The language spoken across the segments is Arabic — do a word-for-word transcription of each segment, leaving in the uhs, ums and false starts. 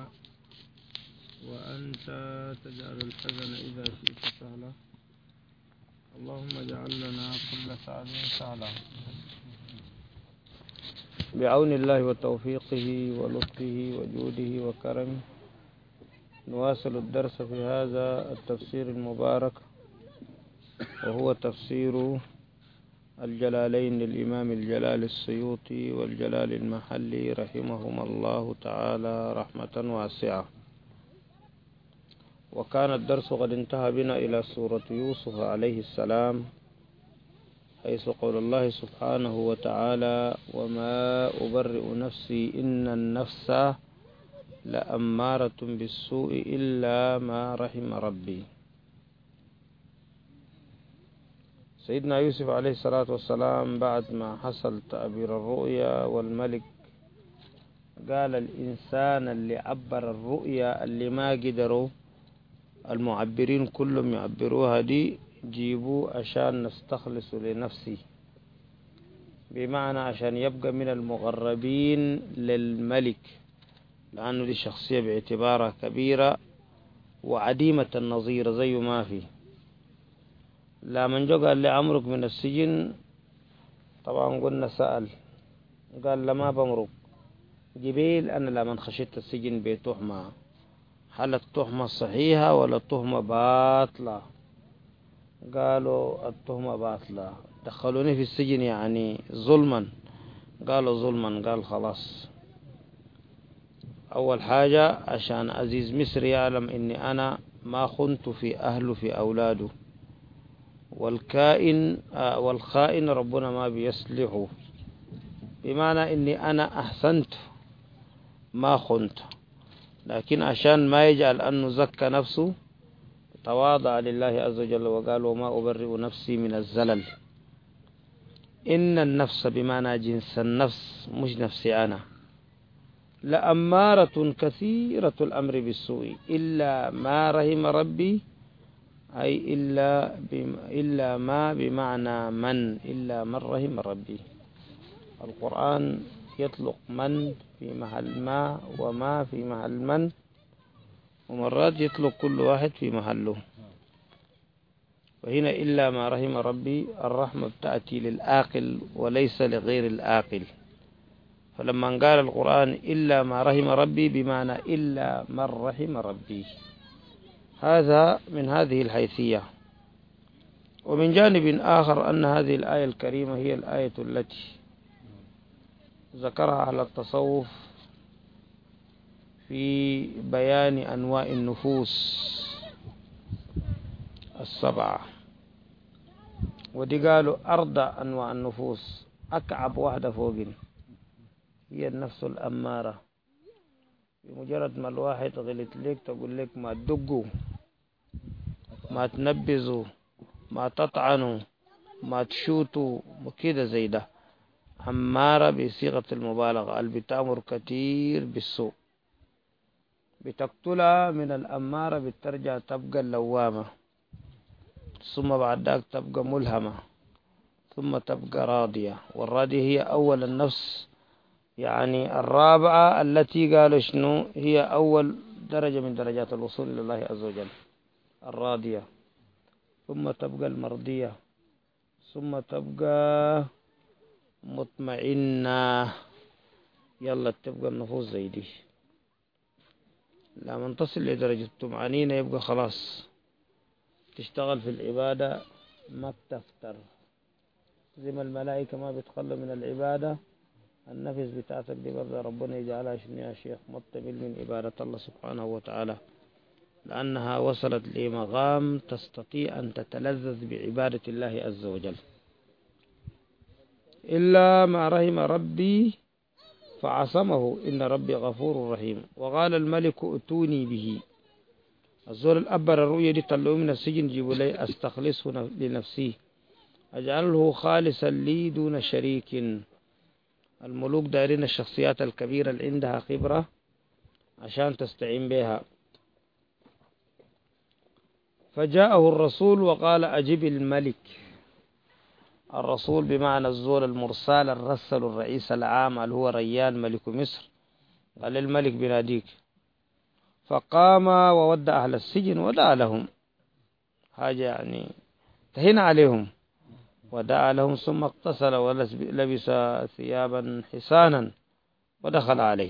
وأنت تجعل الحزن إذا شئت سهلا. اللهم اجعل لنا كل سعد سهلا بعون الله وتوفيقه ولطفه وجوده وكرمه. نواصل الدرس في هذا التفسير المبارك، وهو تفسير الجلالين للإمام الجلال السيوطي والجلال المحلي رحمهما الله تعالى رحمة واسعة. وكان الدرس قد انتهى بنا إلى سورة يوسف عليه السلام، حيث قول الله سبحانه وتعالى: وما أبرئ نفسي إن النفس لأمارة بالسوء إلا ما رحم ربي. سيدنا يوسف عليه الصلاة والسلام بعد ما حصل تعبير الرؤيا والملك قال الإنسان اللي عبر الرؤيا اللي ما قدروا المعبرين كلهم يعبروها دي جيبوا عشان نستخلص لنفسي، بمعنى عشان يبقى من المغربين للملك، لأنه دي شخصية باعتبارها كبيرة وعديمة النظير زي ما في. لا من جو قال لي عمرك من السجن، طبعا قلنا سأل قال لما بمرق جبيل أنا لا من خشيت السجن بتهمة، هل التهمة صحيحة ولا التهمة باطلة؟ قالوا التهمة باطلة. دخلوني في السجن يعني ظلما؟ قالوا ظلما. قال خلاص، أول حاجة عشان عزيز مصر يعلم إني أنا ما خنت في أهله في أولاده، والكائن آه والخائن ربنا ما بيصلحه، بمعنى إني أنا أحسنت ما خنت، لكن عشان ما يجعل أنه زكى نفسه تواضع لله عز وجل وقال: وما أبرئ نفسي من الزلل. إن النفس بمعنى جنس النفس مش نفسي أنا، لأمارة كثيرة الأمر بالسوء إلا ما رحم ربي، أي إلا, إلا ما بمعنى من، إلا من رحم ربي. القرآن يطلق من في محل ما وما في محل من، ومرات يطلق كل واحد في محله. وهنا إلا ما رحم ربي، الرحمة بتأتي للآقل وليس لغير الآقل. فلما قال القرآن إلا ما رحم ربي بمعنى إلا من رحم ربي، هذا من هذه الحيثية. ومن جانب آخر أن هذه الآية الكريمة هي الآية التي ذكرها أهل التصوف في بيان أنواع النفوس السبعة، ودي قالوا أرضى أنواع النفوس، أكعب واحدة فوقين هي النفس الأمارة. بمجرد ما الواحد غلط لك تقول لك ما تدقوا، ما تنبذوا، ما تطعنوا، ما تشوتوا، وكده زي ده. أمارة بصيغة المبالغة، اللي بتأمر كتير بالسوء. بتقتلها من الأمارة بترجع تبقى اللوامة، ثم بعد ذلك تبقى ملهمة، ثم تبقى راضية. والراضية هي أول النفس، يعني الرابعة التي قالوا شنو هي أول درجة من درجات الوصول إلى الله عز وجل، الراضية. ثم تبقى المرضية، ثم تبقى مطمئنة. يلا تبقى النفوس زي دي. لما تصل لدرجة الطمأنينة يبقى خلاص تشتغل في العبادة ما بتفتر، زي ما الملائكة ما بتخلوا من العبادة. النفس بتاعتك دي برضه ربنا يجعلها شنو يا شيخ مطمئن من عبادة الله سبحانه وتعالى، لأنها وصلت لمقام تستطيع أن تتلذذ بعبادة الله عز وجل. إلا ما رحم ربي فعصمه إن ربي غفور رحيم. وقال الملك ائتوني به، الزول الأبر الرؤية دي طلعوه من السجن جيبوا لي أستخلصه لنفسي، أجعله خالصا لي دون شريك. الملوك دارين الشخصيات الكبيرة اللي عندها خبرة عشان تستعين بها. فجاءه الرسول وقال أجب الملك. الرسول بمعنى الزول المرسال الرسل الرئيس العام اللي هو ريان ملك مصر، قال الملك بناديك. فقام وودع أهل السجن ودعا لهم، حاجة يعني تهين عليهم، ودعا لهم ثم اغتسل ولبس ثيابا حسانا ودخل عليه.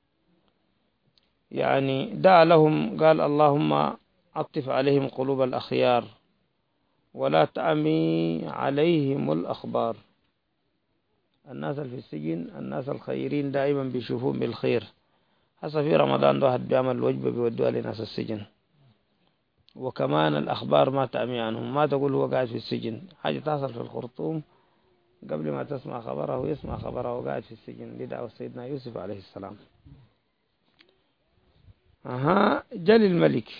يعني دعا لهم، قال اللهم عطف عليهم قلوب الأخيار ولا تعمي عليهم الأخبار. الناس اللي في السجن الناس الخيرين دائما بيشوفون بالخير. هسه في رمضان واحد بيعمل وجبة بيودوها لناس السجن، وكمان الأخبار ما تعمي عنهم، ما تقول هو قاعد في السجن، حاجة تحصل في الخرطوم قبل ما تسمع خبره يسمع خبره وقاعد في السجن بدعوة سيدنا يوسف عليه السلام. أها جل الملك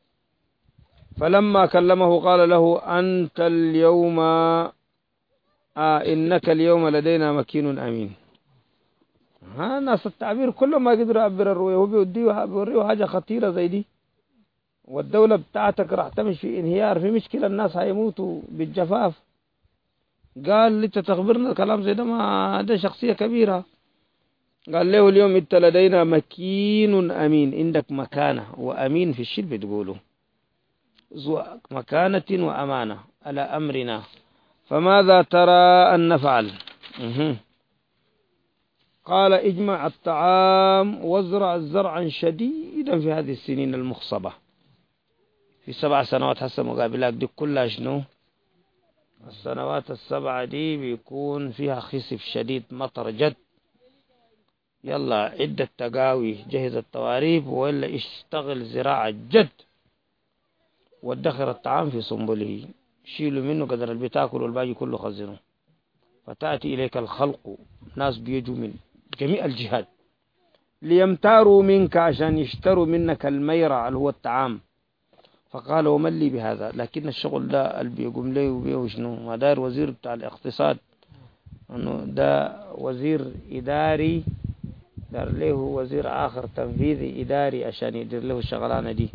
فلما كلمه قال له أنت اليوم آه إنك اليوم لدينا مكين أمين. ها ناس التعبير كل ما قدروا يعبر الرؤية هو بيوديه بيوريه حاجة خطيرة زي دي، والدولة بتاعتك راح تمشي في انهيار، في مشكلة، الناس هيموتوا بالجفاف. قال لي تخبرنا كلام زي ده؟ ما ده شخصية كبيرة. قال له اليوم انت لدينا مكين أمين، عندك مكانة وأمين في الشيء بتقوله، ذو مكانة وأمانة على أمرنا، فماذا ترى أن نفعل؟ مه. قال اجمع الطعام وازرع زرعا شديدا في هذه السنين المخصبة. في سبع سنوات هسه مقابلات دي كلها شنو؟ السنوات السبعة دي بيكون فيها خسف شديد، مطر جد. يلا عدة تقاوي، جهز التواريب وإلا اشتغل زراعة جد، وادخر الطعام في صنبله، شيلوا منه قدر اللي بتاكل والباقي كله خزنه. فتأتي إليك الخلق، ناس بيجوا من جميع الجهات ليمتاروا منك عشان يشتروا منك الميرع اللي هو الطعام. فقال ومن لي بهذا؟ لكن الشغل ده اللي بيقوم ليه وبيه شنو؟ ما داير وزير بتاع الاقتصاد، انه ده وزير إداري، دار له وزير آخر تنفيذي إداري عشان يدير له الشغلانة دي.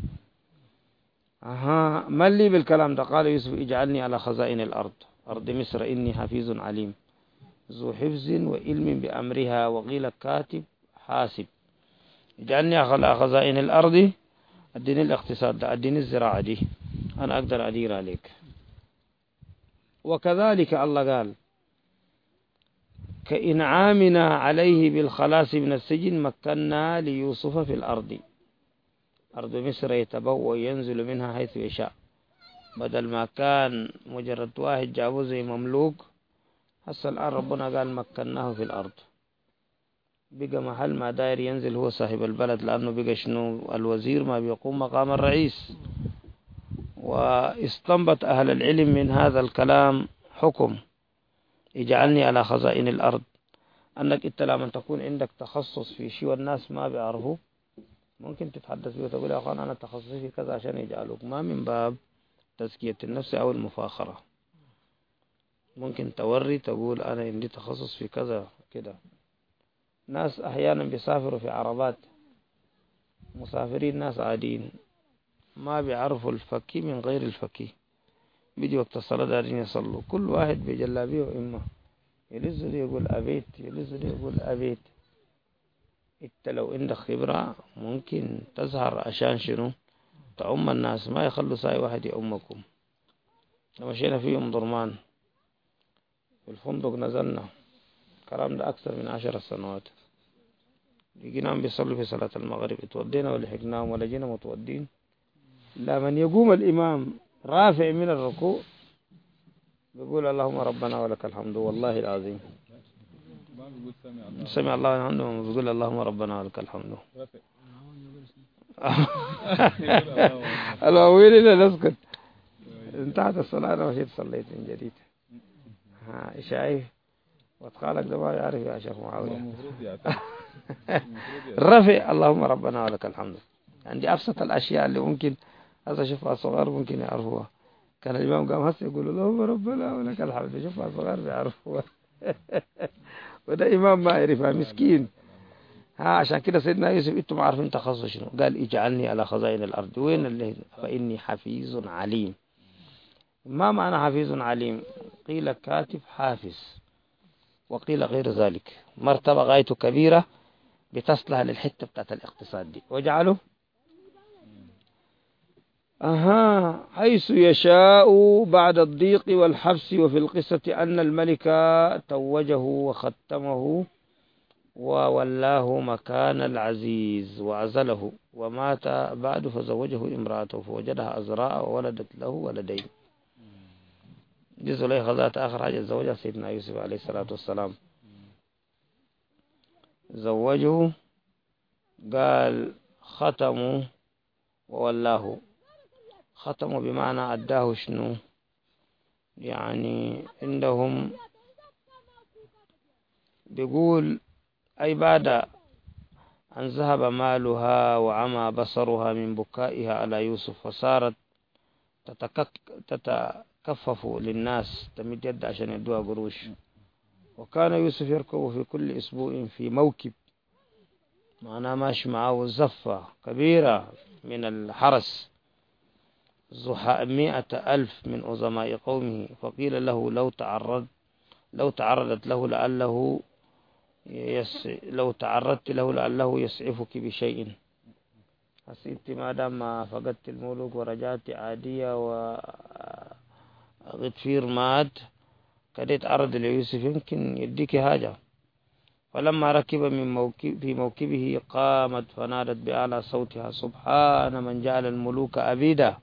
أها من لي بالكلام ده؟ قال يوسف اجعلني على خزائن الأرض، أرض مصر إني حفيظ عليم ذو حفظ وعلم بأمرها، وقيل كاتب حاسب. اجعلني على خزائن الأرض، اديني الاقتصاد ده، اديني الزراعة دي، أنا أقدر أدير عليك. وكذلك الله قال كإنعامنا عليه بالخلاص من السجن مكنا ليوسف في الأرض، أرض مصر يتبوأ ينزل منها حيث يشاء. بدل ما كان مجرد واحد جابوه زي مملوك، هسه الآن ربنا قال مكناه في الأرض، بقى محل ما داير ينزل هو صاحب البلد، لأنه بقى شنو؟ الوزير ما بيقوم مقام الرئيس. واستنبط أهل العلم من هذا الكلام حكم اجعلني على خزائن الأرض، أنك إنت لما تكون عندك تخصص في شيء والناس ما بيعرفوا، ممكن تتحدث به وتقول يا أخوان أنا تخصصي في كذا عشان يجعلوك، ما من باب تزكية النفس أو المفاخرة. ممكن توري تقول أنا عندي تخصص في كذا كده. ناس أحيانا بيسافروا في عربات، مسافرين ناس عاديين ما بيعرفوا الفكي من غير الفكي، بيجي وقت الصلاة دارين يصلوا، كل واحد بجلابيه وإمه، يلز دي يقول أبيت، يلز دي يقول أبيت. انت لو عندك خبرة ممكن تظهر عشان شنو؟ تعم الناس، ما يخلوا ساي واحد يأمكم. مشينا في يوم ضرمان في الفندق، نزلنا الكلام ده أكثر من عشر سنوات، لقيناهم بيصلوا في صلاة المغرب، اتودينا ولحقناهم ولا جينا متودين. لا من يقوم الإمام رافع من الركوع بيقول اللهم ربنا ولك الحمد، والله العظيم سمع الله عنه بيقول اللهم ربنا ولك الحمد. الأولين اللي نسكت انتهت الصلاة أنا مشيت صليت من جديد. ها شايف واتقالك ده ما يعرف يا شيخ معاوية. رفع اللهم ربنا ولك الحمد، عندي أبسط الأشياء اللي ممكن هذا شوفها صغار ممكن يعرفوها. كان الإمام قام هسه يقول اللهم ربنا ولك الحمد، شوفها صغار بيعرفوها. وده إمام ما يعرفها مسكين. ها عشان كده سيدنا يوسف انتم عارفين تخصص شنو؟ قال اجعلني على خزائن الأرض، وين اللي فإني حفيظ عليم. ما معنى حفيظ عليم؟ قيل كاتب حافظ، وقيل غير ذلك، مرتبة غايته كبيرة بتصلح للحتة بتاعت الاقتصاد دي. وجعله أها حيث يشاء بعد الضيق والحبس. وفي القصة أن الملك توجه وختمه وولاه مكان العزيز وعزله، ومات بعد فزوجه امرأته فوجدها أزراء وولدت له ولدين. دي زليخة ذات آخر حاجة زوجها سيدنا يوسف عليه الصلاة والسلام، زوجه قال ختمه وولاه. ختمه بمعنى أداه شنو، يعني عندهم بيقول أي بعد أن ذهب مالها وعمى بصرها من بكائها على يوسف، فصارت تتكفف للناس، تمد يد عشان يدوها قروش. وكان يوسف يركب في كل أسبوع في موكب، معناه ماشي معه زفة كبيرة من الحرس، مئة ألف من عظماء قومه. فقيل له لو تعرض لو تعرضت له لعله يس لو تعرضت له لعله يسعفك بشيء. حسيت ما دام فقدت الملوك ورجعت عادية وغطفير مات، كديت عرض ليوسف يمكن يديك حاجة. فلما ركب من موكب في موكبه قامت فنادت بأعلى صوتها سبحان من جعل الملوك عبيدا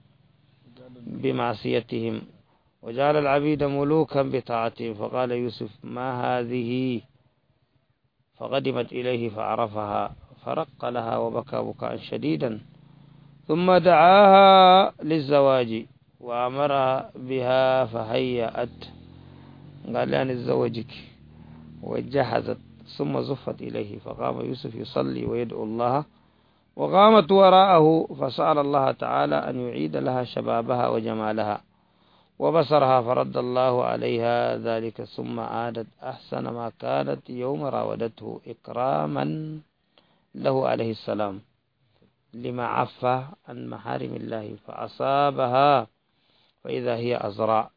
بمعصيتهم وجعل العبيد ملوكا بطاعتهم. فقال يوسف ما هذه، فقدمت إليه فعرفها فرق لها وبكى بكاء شديدا، ثم دعاها للزواج وأمرها بها فهيأت، قال لها نتزوجك، وجهزت ثم زفت إليه. فقام يوسف يصلي ويدعو الله، وقامت وراءه فسأل الله تعالى أن يعيد لها شبابها وجمالها وبصرها، فرد الله عليها ذلك، ثم عادت أحسن ما كانت يوم راودته إكراما له عليه السلام لما عفى عن محارم الله. فأصابها فإذا هي أزراء،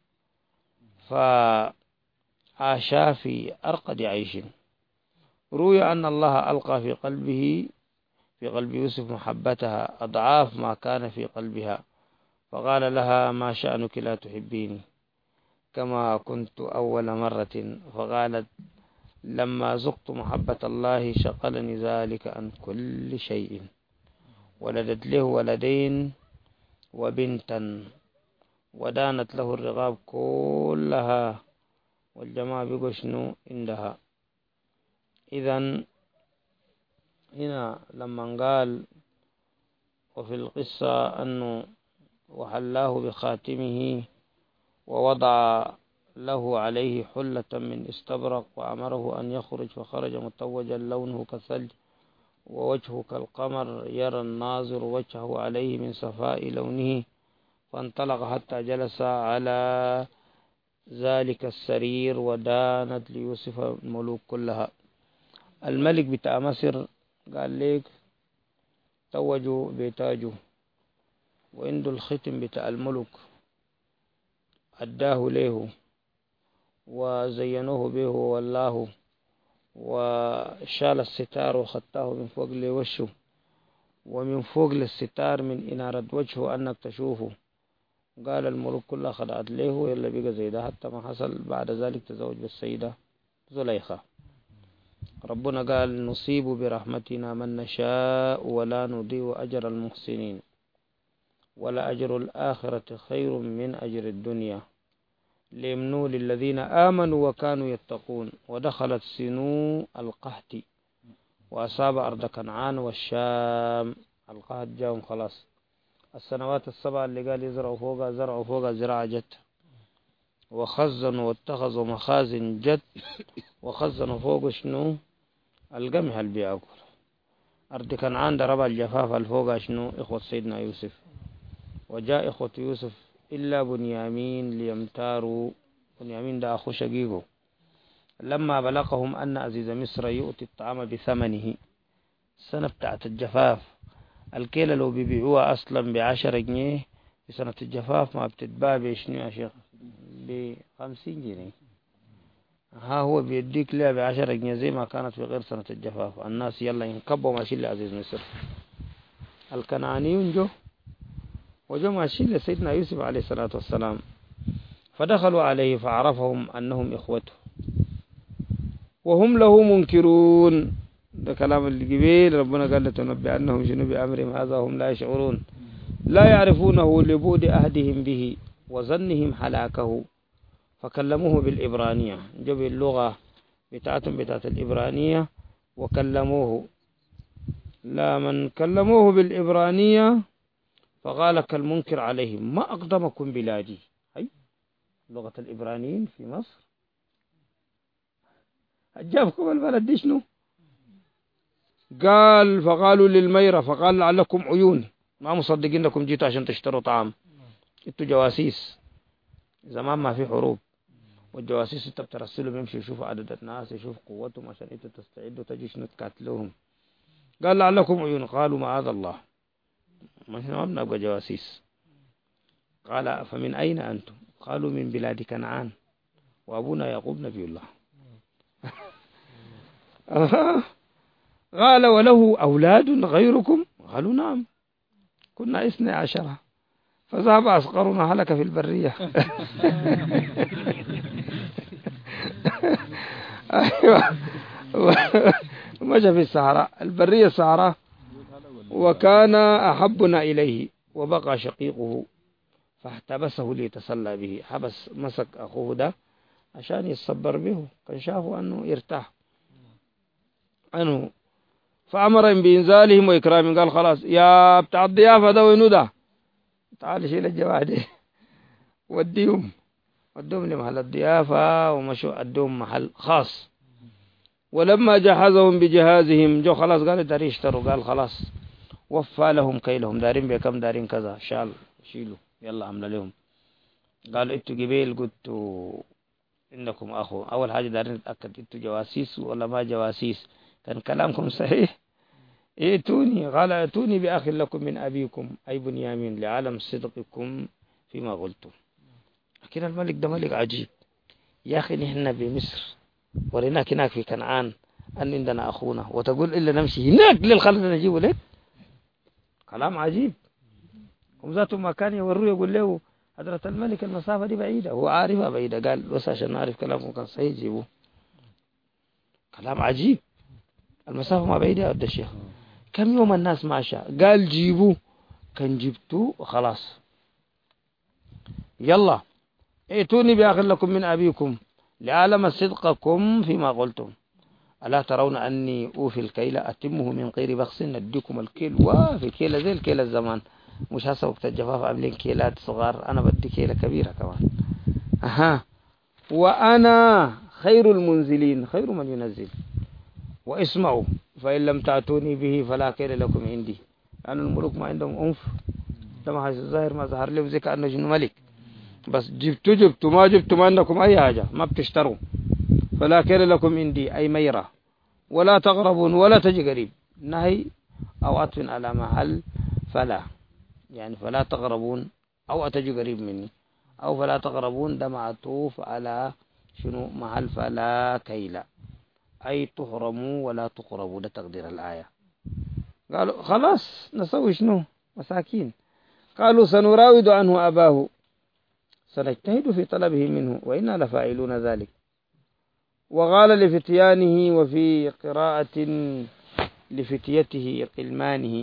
فعاشا في أرقد عيش. روي أن الله ألقى في قلبه في قلب يوسف محبتها أضعاف ما كان في قلبها، فقال لها ما شأنك لا تحبيني كما كنت أول مرة؟ فقالت لما ذقت محبة الله شغلني ذلك عن كل شيء. ولدت له ولدين وبنتا، ودانت له الرغاب كلها، والجماعة بقوا شنو عندها. إذن هنا لما قال وفي القصة أنه وحلاه بخاتمه ووضع له عليه حلة من استبرق وأمره أن يخرج، فخرج متوجا لونه كالثلج ووجهه كالقمر يرى الناظر وجهه عليه من صفاء لونه. فانطلق حتى جلس على ذلك السرير، ودانت ليوسف الملوك كلها. الملك بتاع مصر قال ليك توجوا بتاجه، وعنده الختم بتاع الملك أداه له وزينوه به والله، وشال الستار وخطاه من فوق لوشه، ومن فوق للستار من إنارة وجهه أنك تشوفه. قال الملوك كلها خضعت له يلا بقى زي ده، حتى ما حصل بعد ذلك تزوج بالسيدة زليخة. ربنا قال نصيب برحمتنا من نشاء ولا نضيع أجر المحسنين ولا أجر الآخرة خير من أجر الدنيا ليمنوا للذين آمنوا وكانوا يتقون. ودخلت سنو القحط وأصاب أرض كنعان والشام. القحط جاهم خلاص، السنوات السبع اللي قال يزرعوا فوقها زرعوا فوقها زراعة جت، وخزنوا واتخذوا مخازن جت، وخزنوا فوق شنو القمح اللي بيأكل. أرض كنعان درب الجفاف الفوق شنو إخوة سيدنا يوسف. وجاء إخوة يوسف إلا بنيامين ليمتاروا، بنيامين ده أخو شقيقه، لما بلغهم أن عزيز مصر يؤتي الطعام بثمنه. السنة بتاعت الجفاف الكيلة لو بيبيعوها أصلا بعشرة جنيه، في سنة الجفاف ما بتتباع بشنو يا شيخ؟ بخمسين جنيه. ها هو بيديك لها بعشرة جنيه زي ما كانت في غير سنة الجفاف. الناس يلا ينكبوا ماشي لعزيز مصر. الكنعانيون جو وجو ماشيين لسيدنا يوسف عليه الصلاة والسلام، فدخلوا عليه فعرفهم أنهم إخوته وهم له منكرون. ده كلام الجبيل، ربنا قال لتنبئنهم شنو بأمرهم هذا هم لا يشعرون، لا يعرفونه لبعد أهدهم به وظنهم حلاكه، فكلموه بالإبرانية، جب اللغة بتاعتهم بتاعت الإبرانية وكلموه. لا من كلموه بالإبرانية فقال كالمنكر عليهم ما أقدمكم بلادي، أي لغة الإبرانيين في مصر أجابكم البلد دي شنو؟ قال فقالوا للميرة، فقال لعلكم عيون ما مصدقين لكم جيتوا عشان تشتروا طعام، انتوا جواسيس. زمان ما في حروب، والجواسيس انت بترسلهم يمشي يشوفوا عدد الناس يشوف قوتهم عشان انتوا تستعدوا تجي شنو تقاتلوهم. قال لعلكم عيون، قالوا معاذ الله ما بنبقى جواسيس. قال فمن أين أنتم؟ قالوا من بلاد كنعان وأبونا يعقوب نبي الله. قال وله أولاد غيركم؟ قالوا نعم كنا اثني عشرة فذهب أصغرنا هلك في البرية. أيوة مشى في الصحراء، البرية الصحراء، وكان أحبنا إليه وبقى شقيقه فاحتبسه ليتسلى به، حبس مسك أخوه ده عشان يتصبر به، كان شافوا أنه يرتاح عنه. فأمر بإنزالهم وإكرامهم، قال خلاص يا بتاع الضيافة ده وينو ده تعال شيل الجماعة دي وديهم، ودوهم لمحل الضيافة ومشوا أدوهم محل خاص. ولما جهزهم بجهازهم جو خلاص قال داري يشتروا، قال خلاص وفى لهم كيلهم، دارين بكم دارين كذا شال شيلوا يلا عمل لهم. قالوا انتوا قبيل قلتوا انكم اخو، اول حاجه دارين نتاكد انتوا جواسيس ولا ما جواسيس، كان كلامكم صحيح ائتوني. قال ائتوني باخ لكم من ابيكم اي بنيامين لعالم صدقكم فيما قلتم. لكن الملك ده ملك عجيب يا اخي، نحن بمصر وريناك هناك في كنعان ان عندنا اخونا وتقول الا نمشي هناك للخلد نجيبه لك، كلام عجيب. هم ذاتهم ما كان يوروه يقول له حضرة الملك المسافة دي بعيدة، هو عارفها بعيدة، قال بس عشان نعرف كلامكم كان صحيح جيبوه. كلام عجيب، المسافة ما بعيدة يا الشيخ، كم يوم الناس ماشى، قال جيبوه، كان جبتوه وخلاص. يلا ائتوني بأخ لكم من أبيكم لأعلم صدقكم فيما قلتم، ألا ترون أني أوفي الكيل أتمه من غير بخس، نديكم الكيل وفي كيلة زي الكيلة الزمان، مش هسه وقت الجفاف عاملين كيلات صغار، أنا بدي كيلة كبيرة كمان. أها وأنا خير المنزلين، خير من ينزل. واسمعوا فإن لم تأتوني به فلا كيل لكم عندي، لأن الملوك ما عندهم أنف، لما الظاهر ما ظهر لهم زي كأنه جن ملك، بس جبتوا جبتوا ما جبتوا ما عندكم أي حاجة، ما بتشتروا. فلا كيل لكم عندي أي ميرة، ولا تقربون ولا تجي قريب، نهي أو عطف على محل فلا، يعني فلا تقربون أو أتجي قريب مني، أو فلا تقربون ده معطوف على شنو محل فلا كيلا، أي تحرموا ولا تقربوا، ده تقدير الآية. قالوا خلاص نسوي شنو مساكين، قالوا سنراود عنه أباه سنجتهد في طلبه منه وإنا لفاعلون ذلك. وقال لفتيانه وفي قراءة لفتيته قلمانه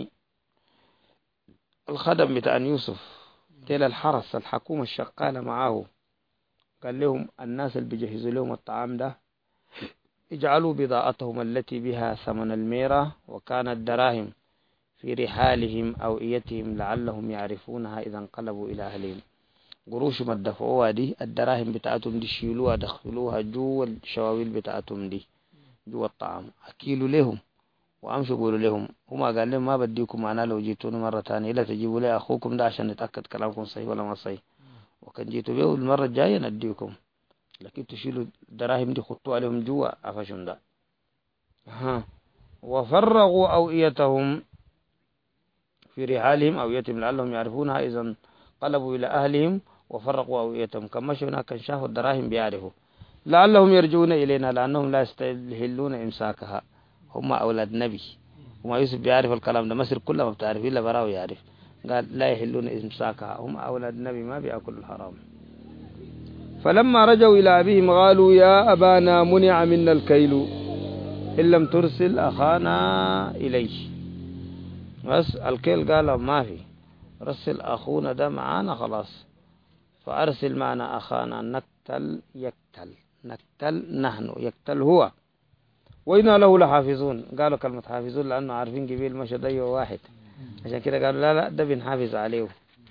الخدم بتاع يوسف تيل الحرس الحكومة الشغالة معاه، قال لهم الناس اللي بيجهزوا لهم الطعام ده اجعلوا بضاعتهم التي بها ثمن الميرة وكانت دراهم في رحالهم أو إيتهم لعلهم يعرفونها إذا انقلبوا إلى أهلهم. قروش ما دفعوها دي الدراهم بتاعتهم دي شيلوها دخلوها جوا الشواويل بتاعتهم دي جوا الطعام، أكيلوا لهم وأمشوا قولوا لهم. هما قال لهم ما بديكم معنا لو جيتوني مرة تانية إلا تجيبوا لي أخوكم ده عشان نتأكد كلامكم صحيح ولا ما صحيح، وكان جيتوا بيه المرة الجاية نديكم، لكن تشيلوا الدراهم دي خطوا عليهم جوا أفشم ده. ها وفرغوا أوئيتهم في رحالهم أوئيتهم لعلهم يعرفونها إذا انقلبوا إلى أهلهم، وفرقوا أوئيتهم كما شفنا كان شافوا الدراهم بيعرفوا لعلهم يرجون إلينا لأنهم لا يستهلون إمساكها، هم أولاد نبي وما يوسف بيعرف الكلام ده، مصر كلها ما بتعرف إلا براو يعرف، قال لا يحلون إمساكها، هم أولاد النبي ما بيأكلوا الحرام. فلما رجعوا إلى أبيهم قالوا يا أبانا منع منا الكيل إن لم ترسل أخانا إليه. بس الكيل قال ما في، رسل أخونا ده معانا خلاص، فأرسل معنا أخانا نقتل يقتل، نقتل نحن يقتل هو، وإنا له لحافظون. قالوا كلمة حافظون لأنه عارفين قبيل مشى ضيق واحد، عشان كده قالوا لا لا ده بنحافظ عليه.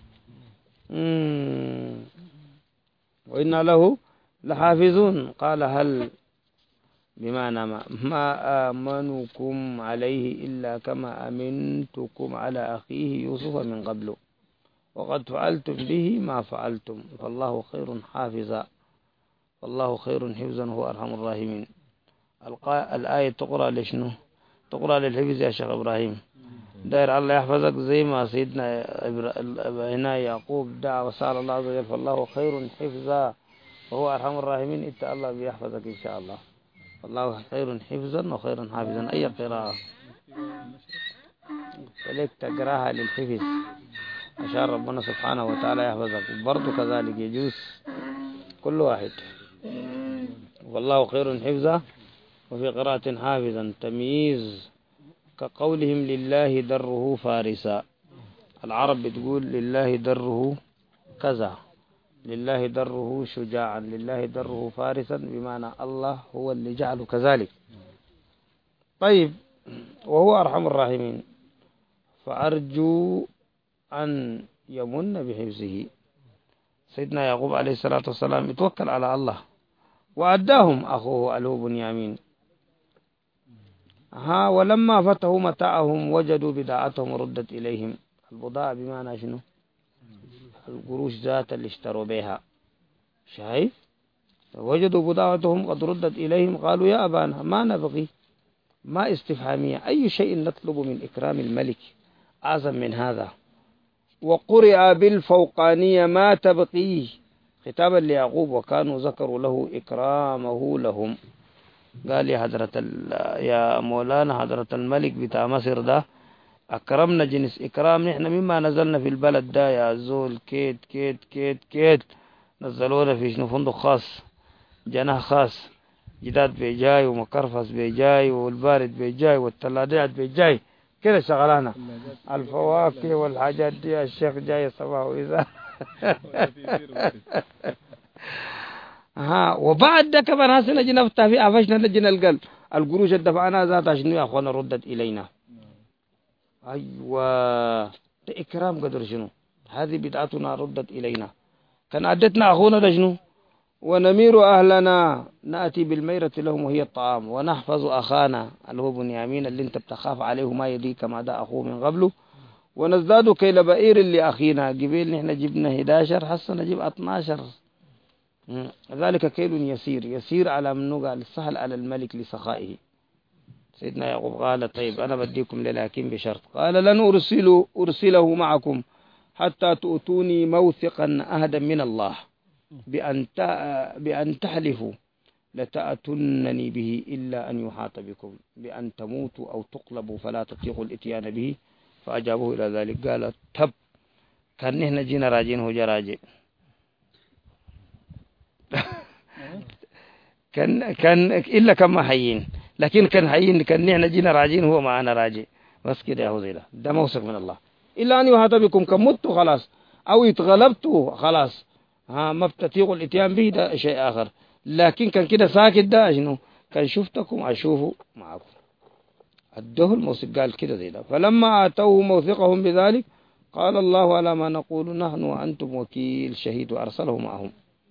مم. وإنا له لحافظون. قال هل بمعنى ما, ما آمنكم عليه إلا كما أمنتكم على أخيه يوسف من قبل وقد فعلتم به ما فعلتم فالله خير حافظا والله خير حفظا هو أرحم الراحمين. الآية تقرأ لشنو؟ تقرأ للحفظ يا شيخ إبراهيم. داير الله يحفظك زي ما سيدنا هنا يعقوب دعا وسأل الله عز وجل فالله خير حفظا وهو أرحم الراحمين. إنت الله بيحفظك إن شاء الله. الله خير حفظا وخير حافظا. أي قراءة فليك تقراها للحفظ عشان ربنا سبحانه وتعالى يحفظك. برضو كذلك يجوز كل واحد. والله خير حفظا وفي قراءة حافظا تمييز كقولهم لله دره فارسا. العرب بتقول لله دره كذا، لله دره شجاعا، لله دره فارسا، بمعنى الله هو اللي جعله كذلك. طيب وهو أرحم الراحمين. فأرجو أن يمن بحفظه. سيدنا يعقوب عليه الصلاة والسلام يتوكل على الله وأداهم أخوه ألو بنيامين. ها ولما فتحوا متاعهم وجدوا بضاعتهم ردت إليهم. البضاعة بمعنى شنو؟ القروش ذات اللي اشتروا بها. شايف؟ وجدوا بضاعتهم قد ردت إليهم قالوا يا أبانا ما نبغي. ما استفهامية، أي شيء نطلب من إكرام الملك أعظم من هذا. وقرئ بالفوقانية ما تبقيه خطابا ليعقوب وكانوا ذكروا له إكرامه لهم. قال يا حضرة يا مولانا حضرة الملك بتاع مصر ده أكرمنا جنس إكرام نحن مما نزلنا في البلد ده يا زول كيت كيت كيت كيت نزلونا في شنو فندق خاص جناح خاص جداد بيجاي ومكرفس بيجاي والبارد بيجاي والتلاجات بيجاي كده شغلانة الفواكه والحاجات دي. الشيخ جاي صباح وإذا ها وبعد ده كمان هسنا جينا نفتح في عفشنا لجنا القلب القروش الدفعنا ذات عشان يا أخوانا ردت إلينا. أيوة ده إكرام قدر شنو. هذه بدعتنا ردت إلينا. كان عدتنا أخونا ده شنو. ونمير أهلنا نأتي بالميرة لهم وهي الطعام ونحفظ أخانا اللي هو بنيامين اللي انت بتخاف عليه ما يدي كما دا أخوه من قبله ونزداد كيل بئير لأخينا. قبيل نحن جبنا إحدى عشر حسنا نجيب اثني عشر. ذلك كيل يسير يسير على من قال السهل على الملك لسخائه. سيدنا يعقوب قال طيب أنا بديكم لكن بشرط. قال لن أرسل أرسله معكم حتى تؤتوني موثقا أهدا من الله بأن بأن تحلفوا لتأتونني به إلا أن يحاط بكم بأن تموتوا أو تقلبوا فلا تطيقوا الإتيان به. فأجابوه إلى ذلك قال تب كان نحن جينا راجين هو جراجي كان كان إلا كما حيين لكن كان حيين كان نحن جينا راجين هو معنا راجي بس كده يا هذيلا ده موثق من الله. إلا أن يحاط بكم كمتوا خلاص أو يتغلبتوا خلاص ها ما بتطيقوا الاتيان به ده شيء آخر. لكن كان كده ساكت ده شنو كان شفتكم أشوفوا معكم. أدوه الموثق قال كده زي ده. فلما آتوه موثقهم بذلك قال الله على ما نقول نحن وأنتم وكيل شهيد وأرسله معهم.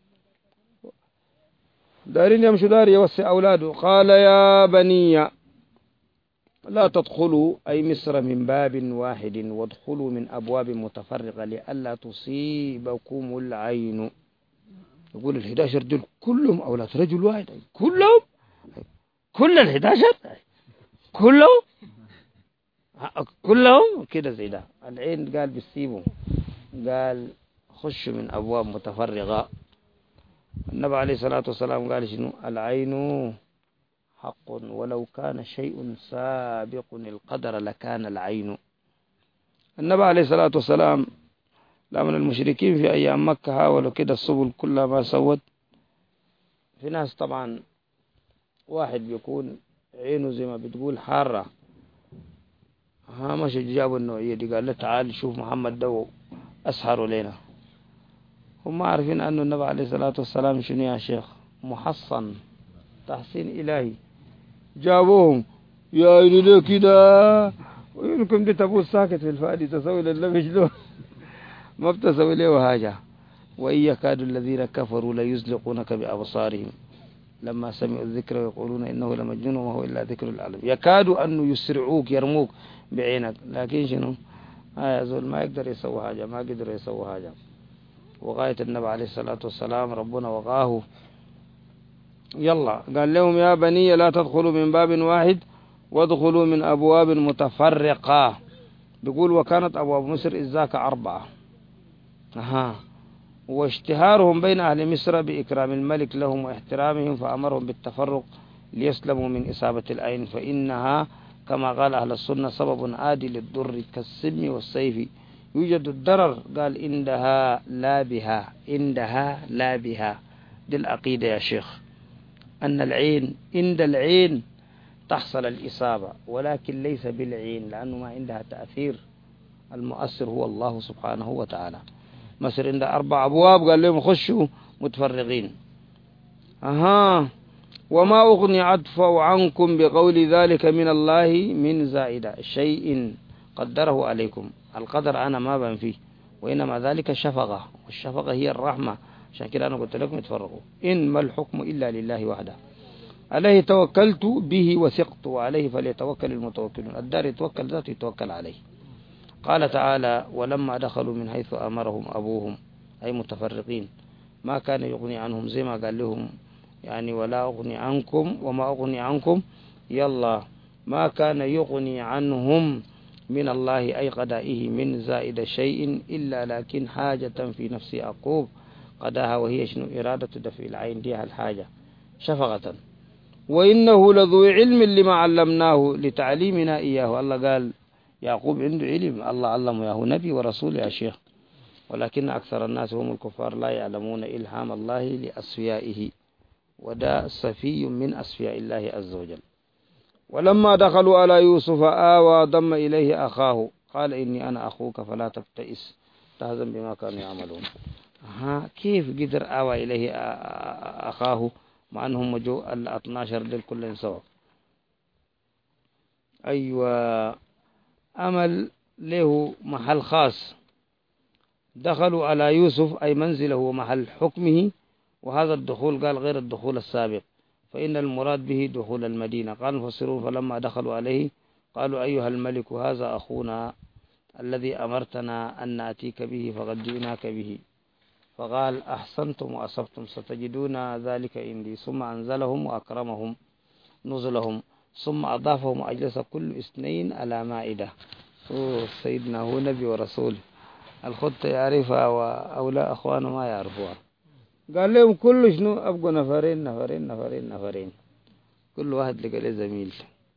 دارين يمشوا دار يوسع أولاده. قال يا بني لا تدخلوا أي مصر من باب واحد وادخلوا من أبواب متفرقة لئلا تصيبكم العين. يقول الحداشر دول كلهم أولاد رجل واحد كلهم كل الحداشر كلهم كلهم كده زي ده. العين قال بيسيبهم قال خشوا من أبواب متفرقة. النبي عليه الصلاة والسلام قال شنو العين حق ولو كان شيء سابق القدر لكان العين. النبي عليه الصلاة والسلام لما المشركين في أيام مكة حاولوا كده السبل كلها ما سوت. في ناس طبعا واحد بيكون عينه زي ما بتقول حارة، ها مش جابوا النوعية دي، قال له تعال شوف محمد ده أسحروا لنا. هم عارفين أن النبي عليه الصلاة والسلام شنو يا شيخ محصن تحسين إلهي. جابوهم يا عيني كده وينكم دي تبوس ساكت في الفادي تسوي للنبي شنو ما بتسوي له حاجة. وإن يكاد الذين كفروا ليزلقونك بأبصارهم لما سمعوا الذكر ويقولون إنه لمجنون وما هو إلا ذكر العالم. يكادوا أن يسرعوك يرموك بعينك، لكن شنو آه زول ما يقدر يسوي حاجة، ما قدر يسوي حاجة. وغاية النبي عليه الصلاة والسلام ربنا وقاه. يلا قال لهم يا بني لا تدخلوا من باب واحد وادخلوا من أبواب متفرقة. بيقول وكانت أبواب مصر إذ ذاك أربعة. أها. واشتهارهم بين أهل مصر بإكرام الملك لهم واحترامهم فأمرهم بالتفرق ليسلموا من إصابة العين، فإنها كما قال أهل السنة سبب عادي للضر كالسم والسيف. يوجد الضرر قال عندها لا بها، عندها لا بها. دي العقيدة يا شيخ، أن العين عند العين تحصل الإصابة، ولكن ليس بالعين لأنه ما عندها تأثير. المؤثر هو الله سبحانه وتعالى. مصر عند أربع أبواب قال لهم خشوا متفرغين. أها. وما أغني أدفع عنكم بقول ذلك من الله من زائدة شيء قدره عليكم. القدر أنا ما بنفيه، وإنما ذلك شفقة، والشفقة هي الرحمة. عشان كده أنا قلت لكم اتفرقوا. إنما الحكم إلا لله وحده عليه توكلت به وثقت وعليه فليتوكل المتوكلون. الدار يتوكل ذاته يتوكل عليه. قال تعالى ولما دخلوا من حيث أمرهم أبوهم أي متفرقين ما كان يغني عنهم، زي ما قال لهم يعني ولا أغني عنكم وما أغني عنكم. يلا ما كان يغني عنهم من الله أي قضائه من زائد شيء إلا لكن حاجة في نفس يعقوب قضاها وهي شنو إرادة دفع العين ديها الحاجة شفقة. وإنه لذو علم لما علمناه لتعليمنا إياه. الله قال يعقوب عنده علم، الله علمه ياه نبي ورسول يا شيخ، ولكن أكثر الناس هم الكفار لا يعلمون إلهام الله لأصفيائه، ودا صفي من أصفياء الله عز وجل. ولما دخلوا على يوسف آوى ضم إليه أخاه قال إني أنا أخوك فلا تبتئس تهزم بما كانوا يعملون. ها كيف قدر آوى إليه أخاه مع أنهم جو الاثناشر دل كل سوا. أيوة أمل له محل خاص. دخلوا على يوسف أي منزله ومحل حكمه، وهذا الدخول قال غير الدخول السابق، فإن المراد به دخول المدينة. قال المفسرون فلما دخلوا عليه قالوا أيها الملك هذا أخونا الذي أمرتنا أن نأتيك به فقد جئناك به. فقال أحسنتم وأصبتم ستجدون ذلك عندي. ثم أنزلهم وأكرمهم نزلهم ثم أضافهم وأجلس كل اثنين على مائدة. سيدنا هو نبي ورسول، الخطة يعرفها وأولى أخوانه ما يعرفوها. قال لهم كل شنو أبقوا نفرين نفرين نفرين نفرين، كل واحد لقى له زميل.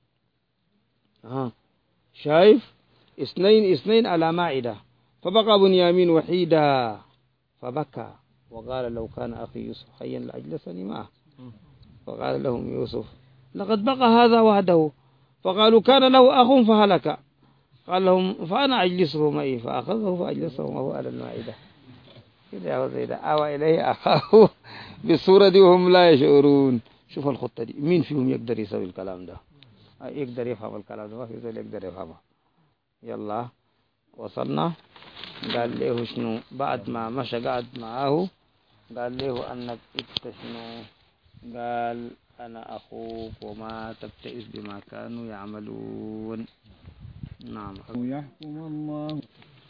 ها شايف اثنين اثنين على مائدة. فبقى بنيامين وحيدا فبكى وقال لو كان أخي يوسف حيا لأجلسني معه. فقال لهم يوسف لقد بقى هذا وحده. فقالوا كان له أخ فهلك. قال لهم فأنا أجلسه معي فأخذه فأجلسه وهو على المائدة. كده يا زيدا آوى إليه أخاه بالصورة دي وهم لا يشعرون. شوف الخطة دي، مين فيهم يقدر يسوي الكلام ده؟ يقدر يفهم الكلام ده؟ ما في زول يقدر يفهمه. يلا وصلنا. قال له شنو بعد ما مشى قعد معاه قال له أنك إنت شنو؟ قال أنا أخوك وما تبتئس بما كانوا يعملون. نعم يحكم الله.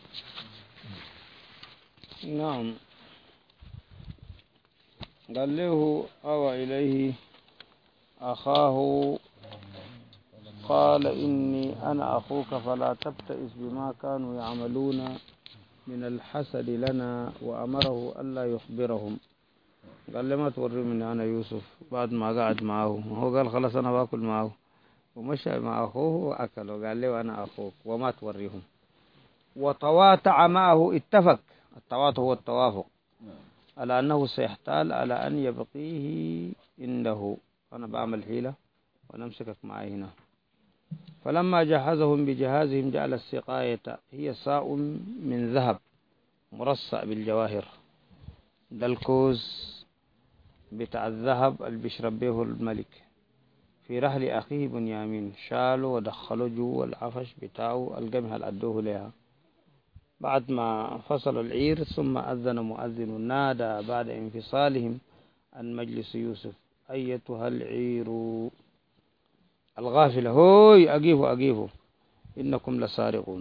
نعم. قال له أوى إليه أخاه قال إني أنا أخوك فلا تبتئس بما كانوا يعملون من الحسد لنا، وأمره ألا يخبرهم. قال لي ما توري مني أنا يوسف بعد ما قعد معه. هو قال خلاص أنا باكل معه، ومشى مع أخوه وأكل وقال له أنا أخوك وما توريهم. وتواتع معه اتفق. التواتع هو التوافق على أنه سيحتال على أن يبقيه عنده. أنا بعمل حيلة ونمسكك معي هنا. فلما جهزهم بجهازهم جعل السقاية هي ساء من ذهب مرصع بالجواهر. ده الكوز بتاع الذهب اللي بيشرب به الملك في رحل أخيه بنيامين. شالوا ودخلوا جوا العفش بتاعه القمح اللي أدوه لها. بعد ما فصل العير ثم أذن مؤذن نادى بعد انفصالهم عن مجلس يوسف: أيتها العير الغافلة، هوي أجيبوا أجيبوا، إنكم لسارقون.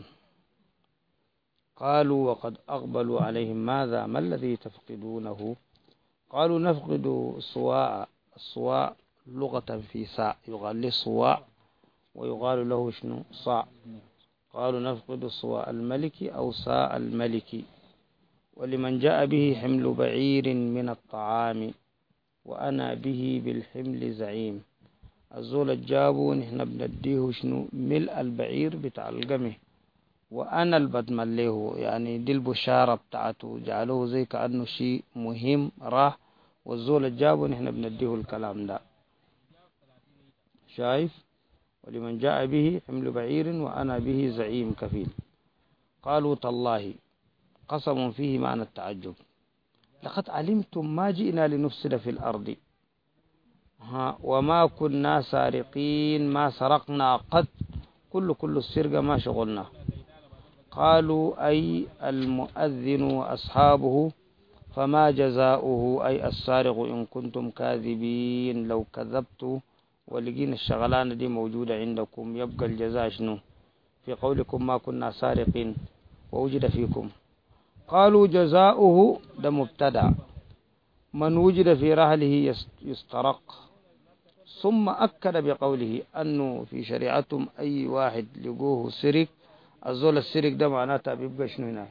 قالوا وقد أقبلوا عليهم: ماذا ما الذي تفقدونه؟ قالوا نفقد صواع. الصواع لغة في ساء، يقال له صواع ويقال له شنو؟ صاع. قالوا نفقد صواع الملك أو ساء الملك، ولمن جاء به حمل بعير من الطعام وأنا به بالحمل زعيم. الزول الجابو نحن بنديه شنو؟ ملء البعير بتاع القمح، وأنا البدمن له، يعني دي البشارة بتاعته، جعلوه زي كأنه شيء مهم راح، والزول الجابو نحن بنديه الكلام ده. شايف؟ ولمن جاء به حمل بعير وأنا به زعيم كفيل. قالوا تالله، قسم فيه معنى التعجب، لقد علمتم ما جئنا لنفسد في الأرض ها وما كنا سارقين، ما سرقنا قد، كل كل السرقة ما شغلنا. قالوا أي المؤذن وأصحابه فما جزاؤه، أي السارق إن كنتم كاذبين. لو كذبتوا ولقينا الشغلانة دي موجودة عندكم يبقى الجزاء شنو؟ في قولكم ما كنا سارقين ووجد فيكم. قالوا جزاؤه ده مبتدع، من وجد في رحله يسترق. ثم أكد بقوله أنه في شريعتهم أي واحد لقوه سرق، الزول السرق ده معناته بيبقى شنو هنا؟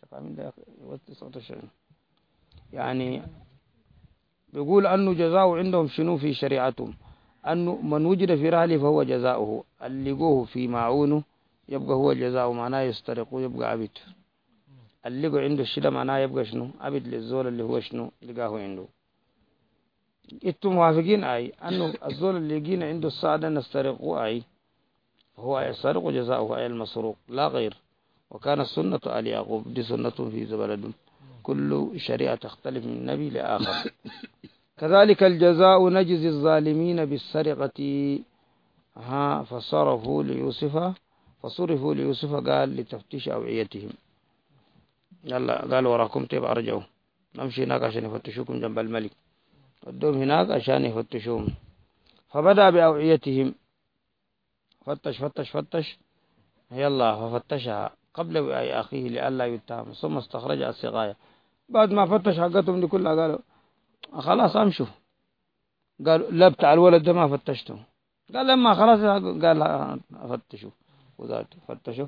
يعني بيقول أنه جزاؤه عندهم شنو في شريعتهم؟ أنه من وجد في رحله فهو جزاؤه، اللي لقوه في معونه يبقى هو جزاؤه، معناه يسترقه يبقى عبد. اللي لقوا عنده الشيء معناه يبقى شنو؟ عبد للزول اللي هو شنو؟ لقاه عنده. انتم موافقين أي أنه الزول اللي يجينا عنده السعادة نسترقه أي هو يسترق جزاؤه أي المسروق لا غير. وكان السنة آل يعقوب، دي سنة في زبلد، كل شريعة تختلف من نبي لآخر. كذلك الجزاء نجزي الظالمين بالسرقة. ها فصرفوا ليوسف فصرفوا ليوسف قال لتفتيش أوعيتهم. يلا قال وراكم تبقى أرجعوا، نمشي هناك عشان يفتشوكم جنب الملك، ودوم هناك عشان يفتشوهم. فبدأ بأوعيتهم، فتش فتش فتش يلا ففتشها قبل وعي أخيه لئلا يتهم، ثم استخرج السقاية. بعد ما فتش حقتهم دي كلها قالوا خلاص امشوا. قالوا لا بتاع الولد ده ما فتشته. قال لما خلاص قال فتشوا، وذات فتشوا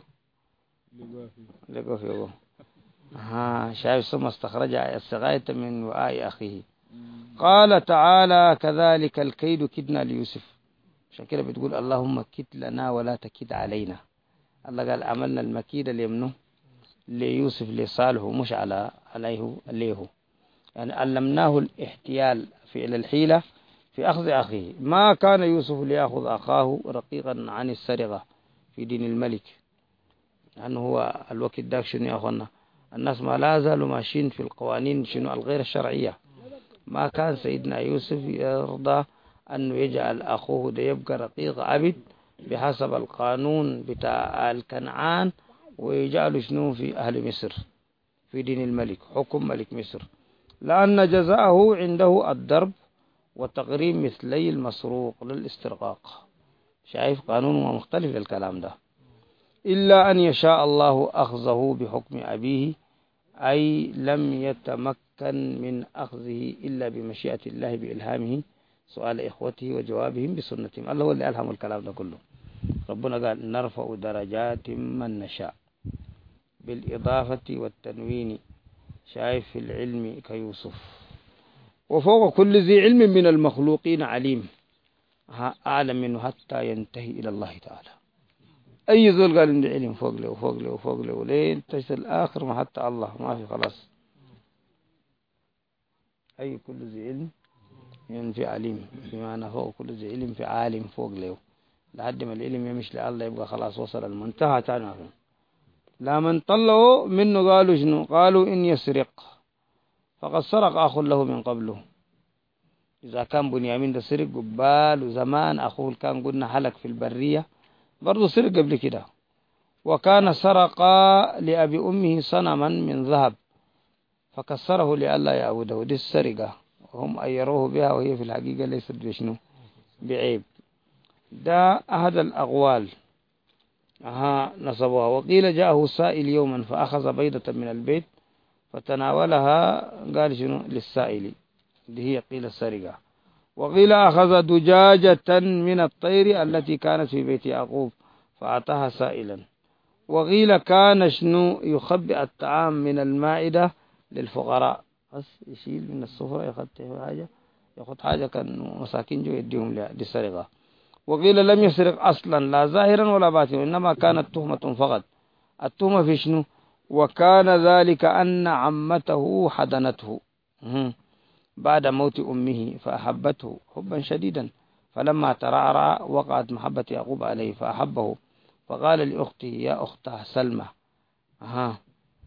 لقوا فيه. ها شايف؟ ثم استخرج السقاية من وعاء أخيه. قال تعالى كذلك الكيد كدنا ليوسف. عشان كده بتقول اللهم كد لنا ولا تكد علينا. الله قال عملنا المكيد ليمنه ليوسف لصالحه مش على عليه عليه، يعني علمناه الاحتيال في الحيلة في أخذ أخيه. ما كان يوسف ليأخذ أخاه رقيقا عن السرقة في دين الملك، لأنه هو الوقت داك شنو يا أخوانا، الناس ما لا زالوا ماشيين في القوانين شنو الغير الشرعية. ما كان سيدنا يوسف يرضى أنه يجعل أخوه ده يبقى رقيق عبد بحسب القانون بتاع الكنعان، ويجعل شنو في أهل مصر في دين الملك، حكم ملك مصر، لأن جزاءه عنده الضرب وتغريم مثلي المسروق للاسترقاق. شايف قانون مختلف للكلام ده. إلا أن يشاء الله أخذه بحكم أبيه، أي لم يتمكن من أخذه إلا بمشيئة الله بإلهامه سؤال إخوته وجوابهم بسنتهم. الله هو اللي ألهم الكلام ده كله. ربنا قال نرفع درجات من نشاء بالإضافة والتنوين. شايف في العلم كيوسف، وفوق كل ذي علم من المخلوقين عليم، أعلم منه حتى ينتهي إلى الله تعالى. أي زول قال عنده علم فوق له وفوق له وفوق له لين تصل آخر ما حتى الله ما في خلاص. أي كل ذي علم يعني في عليم، بمعنى فوق كل ذي علم في عالم فوق له، لحد ما العلم يمشي لله يبقى خلاص وصل المنتهى تاني. لا من طلعوا منه قالوا شنو؟ قالوا إن يسرق فقد سرق أخ له من قبله. إذا كان بنيامين ده سرق قبال وزمان أخوه كان قلنا حلق في البرية برضو سرق قبل كده، وكان سرق لأبي أمه صنما من ذهب فكسره لئلا يعوده. دي السرقة وهم أيروه بها وهي في الحقيقة ليست بشنو بعيب. ده أحد الأقوال أها نصبوها. وقيل جاءه سائل يوما فأخذ بيضة من البيت فتناولها قال شنو للسائل، دي هي قيل السرقة. وقيل أخذ دجاجة من الطير التي كانت في بيت يعقوب فأعطاها سائلا. وقيل كان شنو يخبئ الطعام من المائدة للفقراء، بس يشيل من السفرة ياخد حاجة ياخد حاجة كان مساكين جو يديهم لها، دي السرقة. وقيل لم يسرق أصلا لا ظاهرا ولا باطنا، إنما كانت تهمة فقط. التهمة في شنو؟ وكان ذلك أن عمته حضنته بعد موت أمه فأحبته حبا شديدا، فلما ترعرع وقعت محبة يعقوب عليه فأحبه، فقال لأخته يا أختها سلمى ها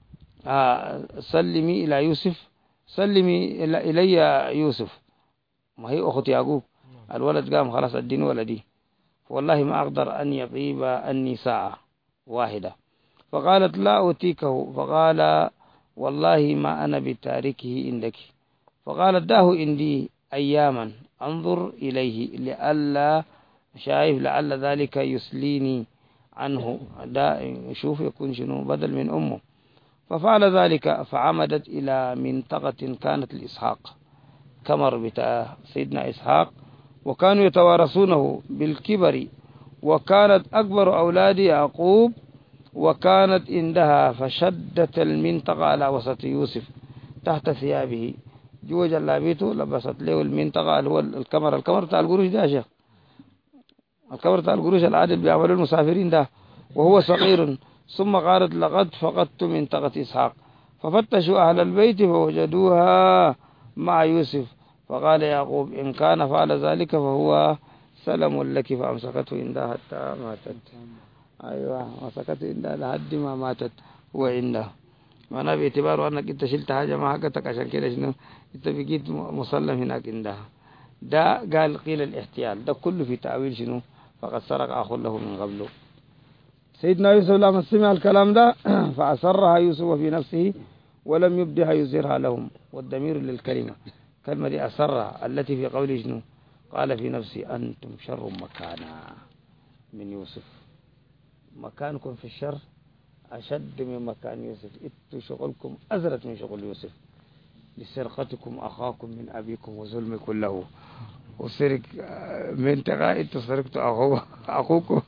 آه سلمي إلى يوسف، سلمي إلي يوسف، ما هي أخت يعقوب. الولد قام خلاص الدين ولدي، والله ما أقدر أن يغيب أني ساعة واحدة. فقالت لا أوتيكه، فقال والله ما أنا بتاركه عندك. فقالت داه عندي أياما أنظر إليه لألا شايف لعل ذلك يسليني عنه، دا شوف يكون شنو بدل من أمه. ففعل ذلك فعمدت إلى منطقة كانت لإسحاق كمر بتاع سيدنا إسحاق، وكانوا يتوارثونه بالكبر، وكانت أكبر أولاد يعقوب وكانت عندها، فشدت المنطقة على وسط يوسف تحت ثيابه، جوا جلابيته لبست له المنطقة اللي هو الكمر، الكمر بتاع القروش ده يا شيخ، الكمر بتاع القروش العادل بيعملوا المسافرين ده، وهو صغير. ثم قالت لقد فقدت منطقة إسحاق، ففتشوا أهل البيت فوجدوها مع يوسف. فقال يعقوب إن كان فعل ذلك فهو سلم لك، فأمسكته عندها حتى ماتت. أيوة مسكته عندها لحد ما ماتت هو عندها، وانا باعتبار انك انت شلت حاجه ما حقتك عشان كده شنو انت بقيت مسلم هناك عندها. ده قال قيل الاحتيال، ده كله في تأويل شنو فقد سرق اخ له من قبله. سيدنا يوسف لما سمع الكلام ده فأسرها يوسف في نفسه ولم يبدها يظهرها لهم، والضمير للكلمة كلمة دي أسرها التي في قوله شنو قال في نفسي أنتم شر مكانا من يوسف، مكانكم في الشر أشد من مكان يوسف، إنتوا شغلكم أزرد من شغل يوسف لسرقتكم أخاكم من أبيكم وظلمكم له، وسرق من تقا إنتوا سرقتوا أخوكم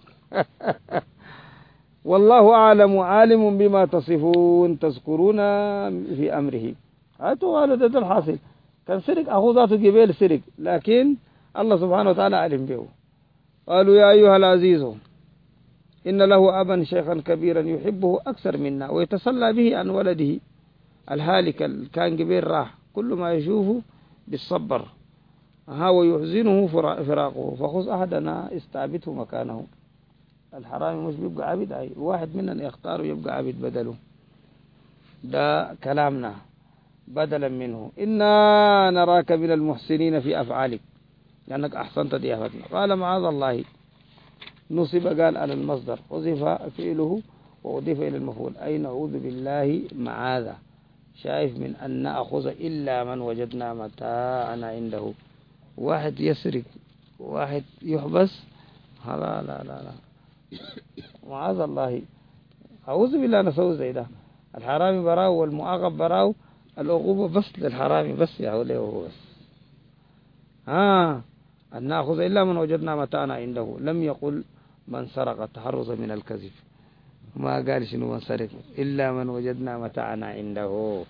والله أعلم عالم بما تصفون تذكرون في أمره. هاتوا قالوا ده الحاصل كان سرق أخو ذاته قبيل سرق، لكن الله سبحانه وتعالى علم به. قالوا يا أيها العزيز إن له أبا شيخا كبيرا يحبه أكثر منا ويتسلى به عن ولده الهالك كان قبيل راح، كل ما يشوفه بالصبر ها ويحزنه فراقه، فخذ أحدنا استعبده مكانه. الحرامي مش بيبقى عبد، أي واحد مننا يختار يبقى عبد بدله. ده كلامنا بدلا منه إنا نراك من المحسنين في أفعالك لأنك أحسنت ضيافتنا. قال معاذ الله نصب قال على المصدر حذف فعله وأضيف إلى المفعول أي نعوذ بالله معاذ، شايف من أن نأخذ إلا من وجدنا متاعنا عنده. واحد يسرق واحد يحبس، لا لا لا لا معاذ الله أعوذ بالله نسوي زي ده. الحرامي براو والمؤاخذ براو، العقوبة بس للحرامي بس يا وليه هو بس. ها أن نأخذ إلا من وجدنا متاعنا عنده، لم يقل من سرق تحرزا من الكذب، ما قال شنو من سرق إلا من وجدنا متاعنا عنده.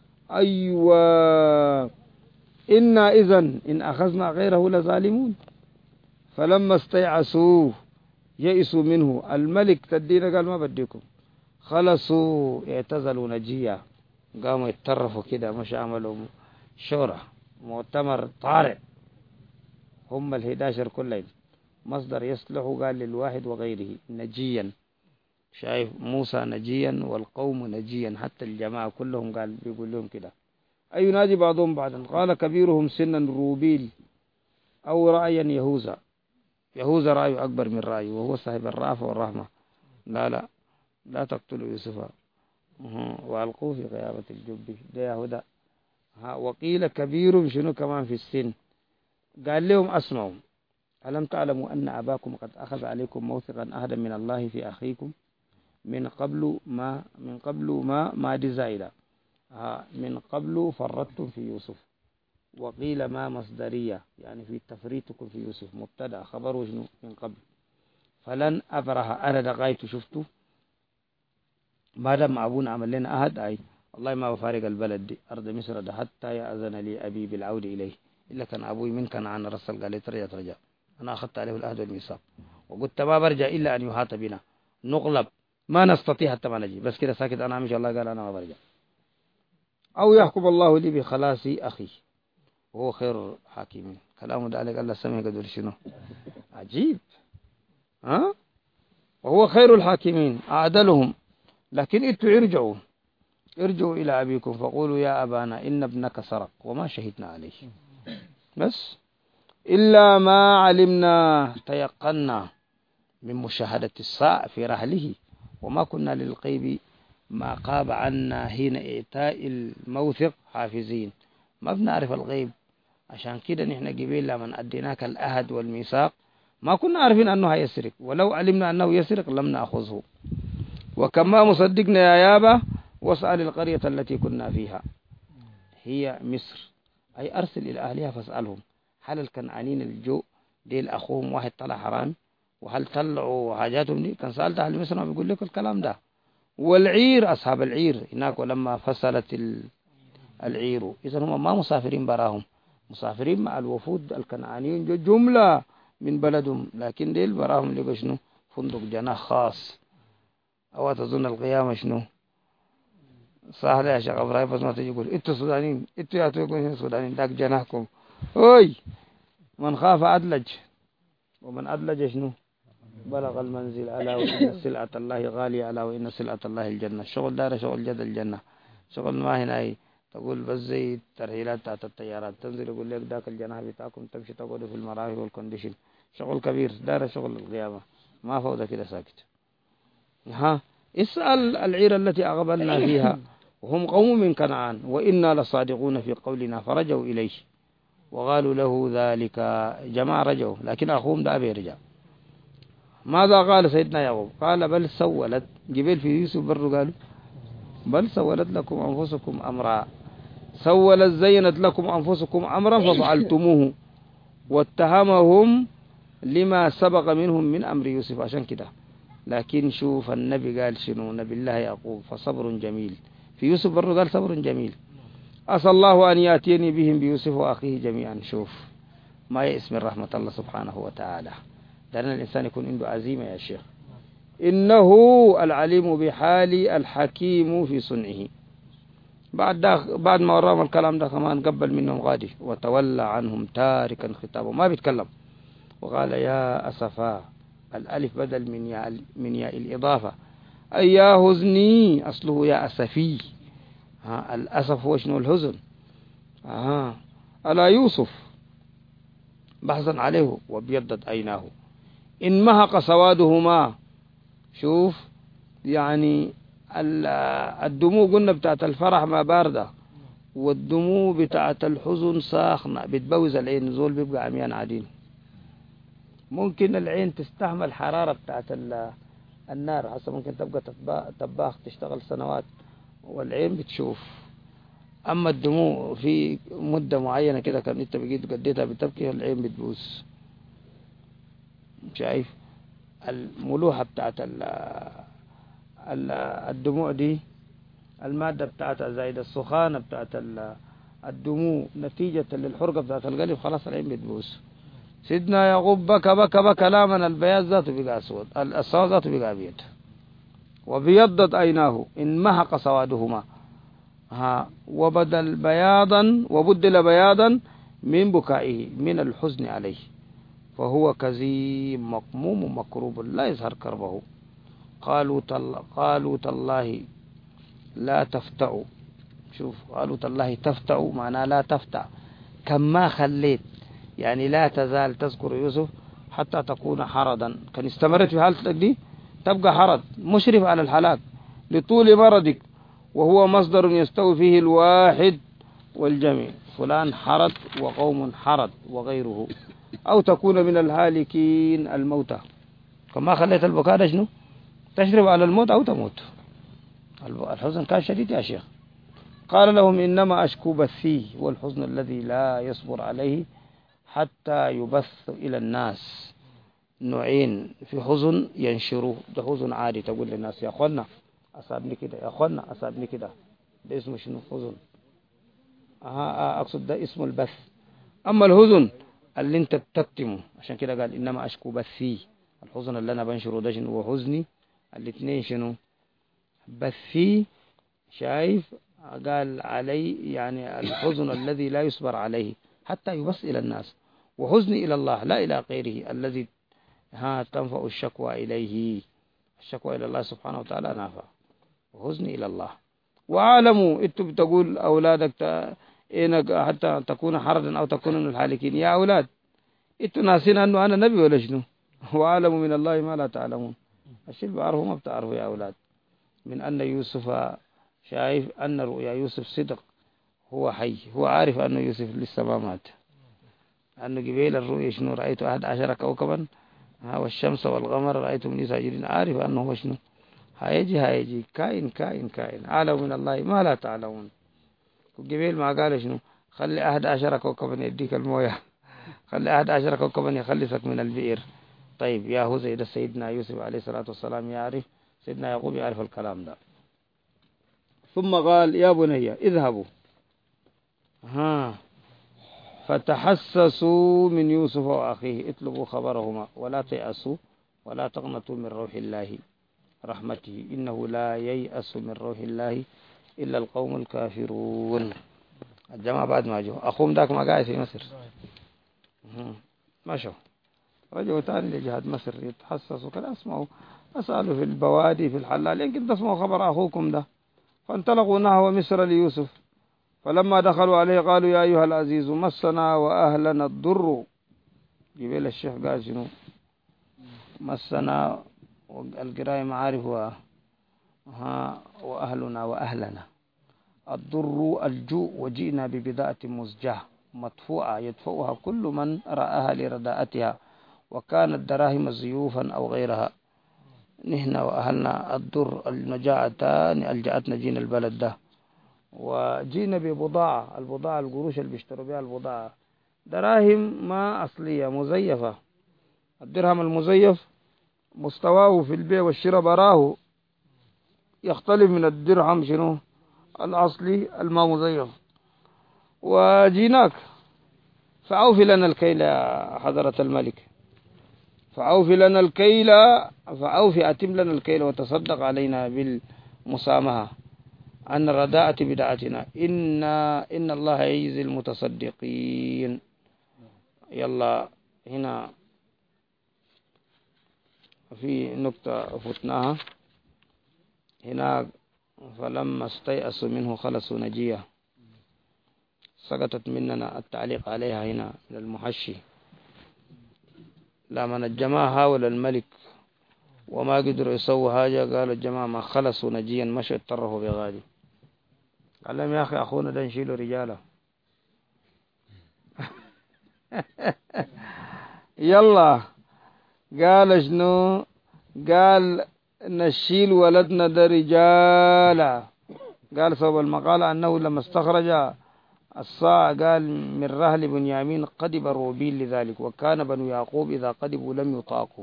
أيوة إنا إذن إن أخذنا غيره لظالمون، فلما استيعسوه يئسوا منه. الملك تدينا قال ما بديكم، خلصوا اعتزلوا نجية، قاموا يتطرفوا كده، مش عملوا شورى مؤتمر طارئ هم الهداشر كلهم. مصدر يصلح قال للواحد وغيره نجيا، شايف موسى نجيا والقوم نجيا، حتى الجماعة كلهم قال بيقول لهم كده. أي ينادي بعضهم بعضا. قال كبيرهم سنا روبيل أو رأيا يهوذا، يهوذا رأيه أكبر من رأيه وهو صاحب الرأفة والرحمة. لا لا لا تقتلوا يوسف وألقوه في غيابة الجب، ده يهوذا. وقيل كبير شنو كمان في السن، قال لهم أسمعوا ألم تعلموا أن أباكم قد أخذ عليكم موثقا أهدا من الله في أخيكم من قبل ما من قبل ما ما دي زائدة من قبل فرطتم في يوسف. وقيل ما مصدرية يعني في تفريطكم في يوسف، مبتدأ خبر وجنو من قبل. فلن أبرح أنا دقايت شفتوا ما دام أبونا عمل لنا أهد أي الله ما بفارق البلد دي أرض مصر ده حتى يأذن لي أبي بالعود إليه، إلا كان أبوي من كان عن رسل قال لي ترجع ترجع، أنا أخذت عليه الأهد والميثاق وقلت ما برجع إلا أن يحاط بنا نغلب ما نستطيع حتى ما نجي، بس كده ساكت أنا إن شاء الله. قال أنا ما برجع، أو يحكم الله لي بخلاص أخي وهو خير حاكمين. كلامه ده عليك الله سمع قدر شنو عجيب. ها وهو خير الحاكمين أعدلهم. لكن انتوا ارجعوا ارجعوا إلى أبيكم فقولوا يا أبانا إن ابنك سرق وما شهدنا عليه، بس إلا ما علمنا تيقنا من مشاهدة الساعة في رحله وما كنا للغيب ما قاب عنا حين إعطاء الموثق حافظين. ما بنعرف الغيب، عشان كده نحن قبيل لما أديناك الأهد والميثاق ما كنا عارفين أنه هيسرق، ولو علمنا أنه يسرق لم نأخذه. وكما مصدقنا يا يابا واسأل القرية التي كنا فيها هي مصر، أي أرسل إلى أهلها فاسألهم هل الكنعانين الجو ديل أخوهم واحد طلع حرام وهل طلعوا حاجاتهم دي. كان سألت أهل مصر ما بيقول لك الكلام ده. والعير أصحاب العير هناك ولما فصلت العير، إذن هم ما مسافرين براهم، مسافرين مع الوفود الكنعانيين جملة من بلدهم، لكن ديل براهم لقوا شنو فندق جناح خاص. أو تظن القيامة شنو صح يا شيخ إبراهيم، بس ما تجي يقول انتوا سودانيين انتوا يا توكم سودانيين داك جناحكم. اوي من خاف أدلج ومن أدلج شنو بلغ المنزل. ألا وإن سلعة الله غالية، ألا وإن سلعة الله الجنة. شغل دار شغل جد الجنة، شغل ما هنا أي تقول بس زي ترحيلات تحت الطيارات تنزل يقول لك داك الجناح بتاعكم تمشي تقعدوا في المراحل والكونديشن. شغل كبير دار شغل القيامة، ما فوضى كده ساكت. ها اسأل العير التي أقبلنا فيها وهم قوم من كنعان وإنا لصادقون في قولنا. فرجوا إليه وقالوا له ذلك، جماعة رجعوا لكن أخوهم ده أبي رجع. ماذا قال سيدنا يعقوب؟ قال بل سولت جبال في يوسف برضو قالوا بل سولت لكم أنفسكم أمرا، سولت زينت لكم أنفسكم أمرا ففعلتموه، واتهمهم لما سبق منهم من أمر يوسف عشان كده. لكن شوف النبي قال شنو نبي الله يعقوب فصبر جميل. في يوسف برضو قال صبر جميل. أسأل الله أن يأتيني بهم بيوسف وأخيه جميعا. شوف ما يئس من رحمة الله سبحانه وتعالى، لأن الإنسان يكون عنده عزيمة يا شيخ. إنه العليم بحال الحكيم في صنعه. بعد بعد ما وراهم الكلام ده كمان قبل منهم غادي وتولى عنهم تاركا خطابه، ما بيتكلم. وقال يا أسفا، الألف بدل من ياء من ياء الإضافة، أي يا هزني أصله يا أسفي. ها الأسف هو شنو الحزن. ها ألا يوسف بحثا عليه وابيضت عيناه إن مهق سوادهما. شوف يعني الدموع قلنا بتاعت الفرح ما باردة، والدموع بتاعت الحزن ساخنة بتبوز العين، زول بيبقى عميان عادين. ممكن العين تستحمل حرارة بتاعت النار، حسب ممكن تبقى طباخ تشتغل سنوات والعين بتشوف. أما الدموع في مدة معينة كده كان انت بقيت قديتها بتبكي العين بتبوس. شايف الملوحة بتاعت الدموع دي، المادة بتاعتها زائد السخانة بتاعت الدموع نتيجة للحرقة بتاعت القلب، خلاص العين بتبوس. سيدنا يعقوب بكى بكى بكى لا من البياض ذاته بقى أسود، السواد ذاته بقى أبيض، وبيضت عيناه انمحق سوادهما، ها وبدل بياضا وبدل بياضا من بكائه من الحزن عليه، فهو كزيم مقموم مكروب لا يظهر كربه. قالوا تل قالوا تالله لا تفتعوا، شوف قالوا تالله تفتعوا معناه لا تفتع، كما خليت يعني لا تزال تذكر يوسف حتى تكون حرضا، كان استمرت في حالتك دي تبقى حرض مشرف على الحلاك لطول مرضك، وهو مصدر يستوي فيه الواحد والجميع، فلان حرض وقوم حرض وغيره، أو تكون من الهالكين الموتى، كما خليت البكاء ده شنو تشرف على الموت أو تموت. الحزن كان شديد يا شيخ. قال لهم إنما أشكو بثي والحزن الذي لا يصبر عليه حتى يبث إلى الناس. نوعين في حزن ينشروه، ده حزن عادي تقول للناس يا أخوانا أصابني كده، يا أخوانا أصابني كده، ده اسمه شنو حزن. أه أقصد ده اسمه البث. أما الحزن اللي انت بتكتمه، عشان كده قال إنما أشكو بثي، الحزن اللي أنا بنشره ده شنو وحزني، الاثنين شنو بثي. شايف قال علي يعني الحزن الذي لا يصبر عليه حتى يبث إلى الناس، وحزني إلى الله لا إلى غيره الذي ها تنفع الشكوى إليه، الشكوى إلى الله سبحانه وتعالى نافع، وحزني إلى الله. وعالموا انتوا بتقول أولادك إنك حتى تكون حردا أو تكون من الحالكين، يا أولاد انتوا ناسين أنه أنا نبي ولا شنو؟ وعالموا من الله ما لا تعلمون. الشيء بعرفه ما بتعرفوا يا أولاد، من أن يوسف شايف أن رؤيا يوسف صدق، هو حي، هو عارف أن يوسف لسه ما مات، أنه قبيل الرؤيا شنو رأيت أحد عشر كوكبا والشمس والقمر رأيتم لي ساجدين، عارف أنه هو شنو هيجي هيجي كائن كائن كائن عالم من الله ما لا تعلمون. قبيل ما قال شنو خلي أحد عشر كوكبا يديك المويه، خلي أحد عشر كوكبا يخلصك من البئر. طيب يا هو زي ده سيدنا يوسف عليه الصلاة والسلام يعرف، سيدنا يعقوب يعرف الكلام ده. ثم قال يا بني اذهبوا ها فتحسسوا من يوسف وأخيه اطلبوا خبرهما ولا تيأسوا ولا تقنطوا من روح الله رحمته إنه لا ييأس من روح الله إلا القوم الكافرون. الجماعة بعد ما جو أخوهم ذاك ما قاعد في مصر، ما شو رجعوا تاني لجهاد مصر يتحسسوا كده، اسمعوا أسألوا في البوادي في الحلال يمكن تسمعوا خبر أخوكم ده. فانطلقوا نحو مصر ليوسف، فلما دخلوا عليه قالوا يا أيها العزيز مسنا وأهلنا الضر. جبيل الشيخ قال شنو مسنا القراءة معارف ها وأهلنا وأهلنا الضر الجوع، وجئنا ببضاعة مزجاة مدفوعة يدفعها كل من رآها لرداءتها، وكانت دراهم زيوفا أو غيرها. نحن وأهلنا الضر المجاعتان الجأتنا جينا البلد ده، وجينا ببضاعة، البضاعة القروش اللي بيشتروا بها البضاعة دراهم ما أصلية مزيفة. الدرهم المزيف مستواه في البيع والشراء براه يختلف من الدرهم شنو الأصلي الما مزيف. وجيناك فأوفي لنا الكيل يا حضرة الملك، فأوفي لنا الكيل، فأوفي أتم لنا الكيل وتصدق علينا بالمسامحة عن رداءة بدعتنا، إن إن الله يجزي المتصدقين. يلا هنا في نقطة فتناها هنا، فلما استيأسوا منه خلصوا نجية، سقطت مننا التعليق عليها هنا للمحشي. لما الجماعة حاول الملك وما قدروا يسووا حاجة، قالوا الجماعة ما خلصوا نجيا مشوا اضطروا بغادي. قال لهم يا أخي أخونا ده نشيله رجالة يلا قال شنو قال نشيل ولدنا ده رجالة. قال صوب المقال أنه لما استخرج الصاع قال من رهل بنيامين قدب روبيل لذلك، وكان بنو يعقوب إذا قدبوا لم يطاقوا،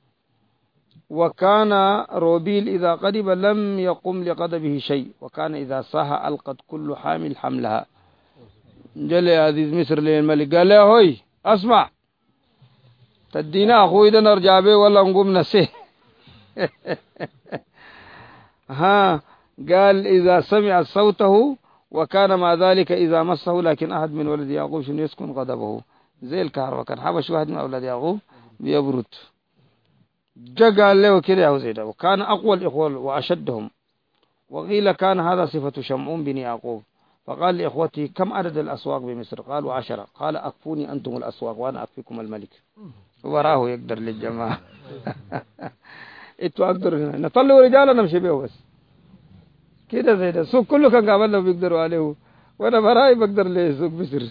وكان روبيل إذا قدب لم يقم لقدبه شيء، وكان إذا صاح ألقت كل حامل حملها. جل يا عزيز مصر للملك قال له هوي أسمع تدينا أخوي ده نرجع به ولا نقوم نسيه. ها قال إذا سمع صوته وكان مع ذلك إذا مسه، لكن أحد من ولد يعقوب شنو يسكن غضبه زي الكهرباء، كان حبش واحد من أولاد يعقوب بيبرد جا قال له كده يا زيد، وكان أقوى الإخوة وأشدهم. وقيل كان هذا صفة شمعون بن يعقوب، فقال لإخوته كم عدد الأسواق بمصر؟ قالوا عشرة. قال أكفوني أنتم الأسواق وأنا أكفيكم الملك. وراه يقدر للجماعة. إنتوا أقدر نطلعوا رجالا نمشي بيه بس كده زي ده. السوق كله كان قابلنا بيقدروا عليه، وأنا براي بقدر ليه سوق مصر.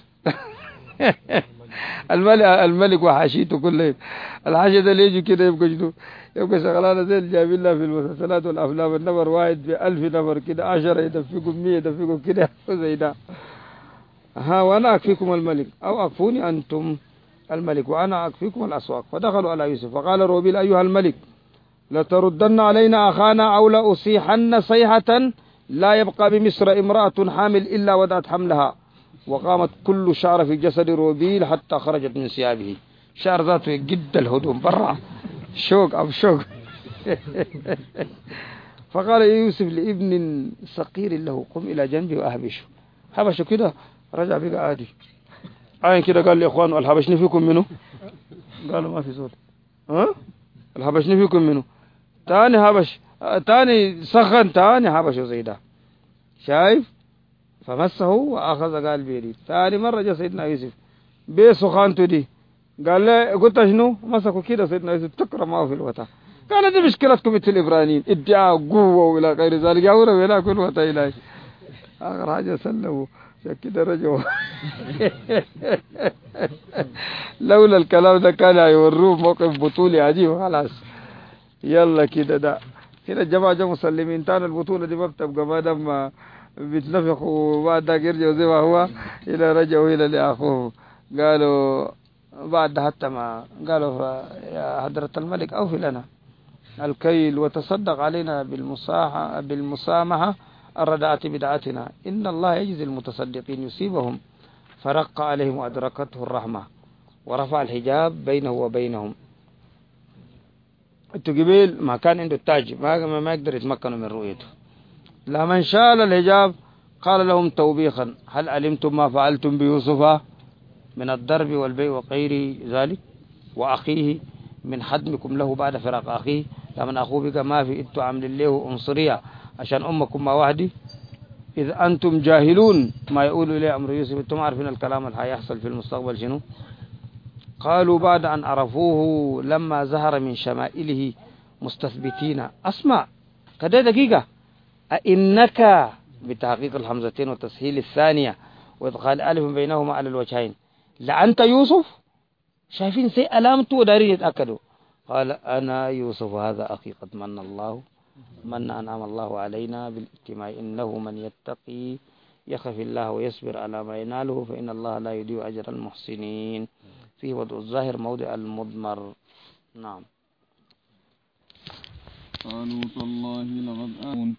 الملك الملك وحاشيته كلهم، الحاشية ده اللي يجوا كده يبقى شنو؟ يبقى شغلانة زي اللي جايبين لها في المسلسلات والأفلام، النفر واحد بألف نفر كده، عشرة يدفقوا مية يدفقوا كده زي ده. ها وأنا أكفيكم الملك أو أكفوني أنتم الملك وأنا أكفيكم الأسواق. فدخلوا على يوسف فقال روبيل أيها الملك لتردن علينا أخانا أو لأصيحن صيحة لا يبقى بمصر امرأة حامل إلا ودأت حملها. وقامت كل شعر في جسد روبيل حتى خرجت من ثيابه، شعر ذاته جد الهدوم برا شوق أو شوق. فقال يوسف لابن صقير له قم إلى جنبي وأهبشه. حبشه كده رجع بقى عادي عين كده. قال لي إخوان الحبشني فيكم منه؟ قالوا ما في زول. ها الحبشني فيكم منه؟ تاني هبش، تاني سخن، تاني هبشه زي ده شايف. فمسه وأخذ قال بيدي. ثاني مرة جاء سيدنا يوسف بسخانته دي قال له قلت شنو؟ مسكوا كده سيدنا يوسف تكرم معه في الوطا. قال دي مشكلتكم مثل الإبرانيين ادعاء قوة وإلى غير ذلك، يورا ولا كل وطا إلهي. آخر حاجة سلموا كده رجعوا. لولا الكلام ده كان هيوروه موقف بطولي عجيب. خلاص يلا كده ده كده الجماعة جا مسلمين. تاني البطولة دي ما بتبقى ما دام بيتنفخوا وبعد ذاك يرجعوا زي ما هو إلى رجعوا إلى لأخوه. قالوا بعد حتى ما قالوا يا حضرة الملك أوفي لنا الكيل وتصدق علينا بالمصاحة بالمسامحة الرداءة بدعتنا، إن الله يجزي المتصدقين يصيبهم. فرق عليهم وأدركته الرحمة ورفع الحجاب بينه وبينهم. التقبيل ما كان عنده التاج ما ما يقدر يتمكنوا من رؤيته. لمن شال الحجاب قال لهم توبيخا هل علمتم ما فعلتم بيوسف من الضرب والبيع وغير ذلك وأخيه من حدمكم له بعد فراق أخيه. لمن أخوه بقى ما في إنتوا عاملين له عنصرية عشان أمكم ما وحدي. إذ أنتم جاهلون ما يقولوا إليه أمر يوسف، أنتم عارفين الكلام اللي هيحصل في المستقبل شنو. قالوا بعد أن عرفوه لما ظهر من شمائله مستثبتين. أسمع كده دقيقة، أئنك بتحقيق الحمزتين وتسهيل الثانية وإدخال ألف بينهما على الوجهين لأنت يوسف؟ شايفين سي ألامته ودارين يتأكدوا. قال أنا يوسف هذا أخي قد من الله من أنعم الله علينا بالاجتماع إنه من يتقي يخف الله ويصبر على ما يناله فإن الله لا يضيع أجر المحسنين. فيه وضع الظاهر موضع المضمر. نعم. قالوا تالله لقد آمن.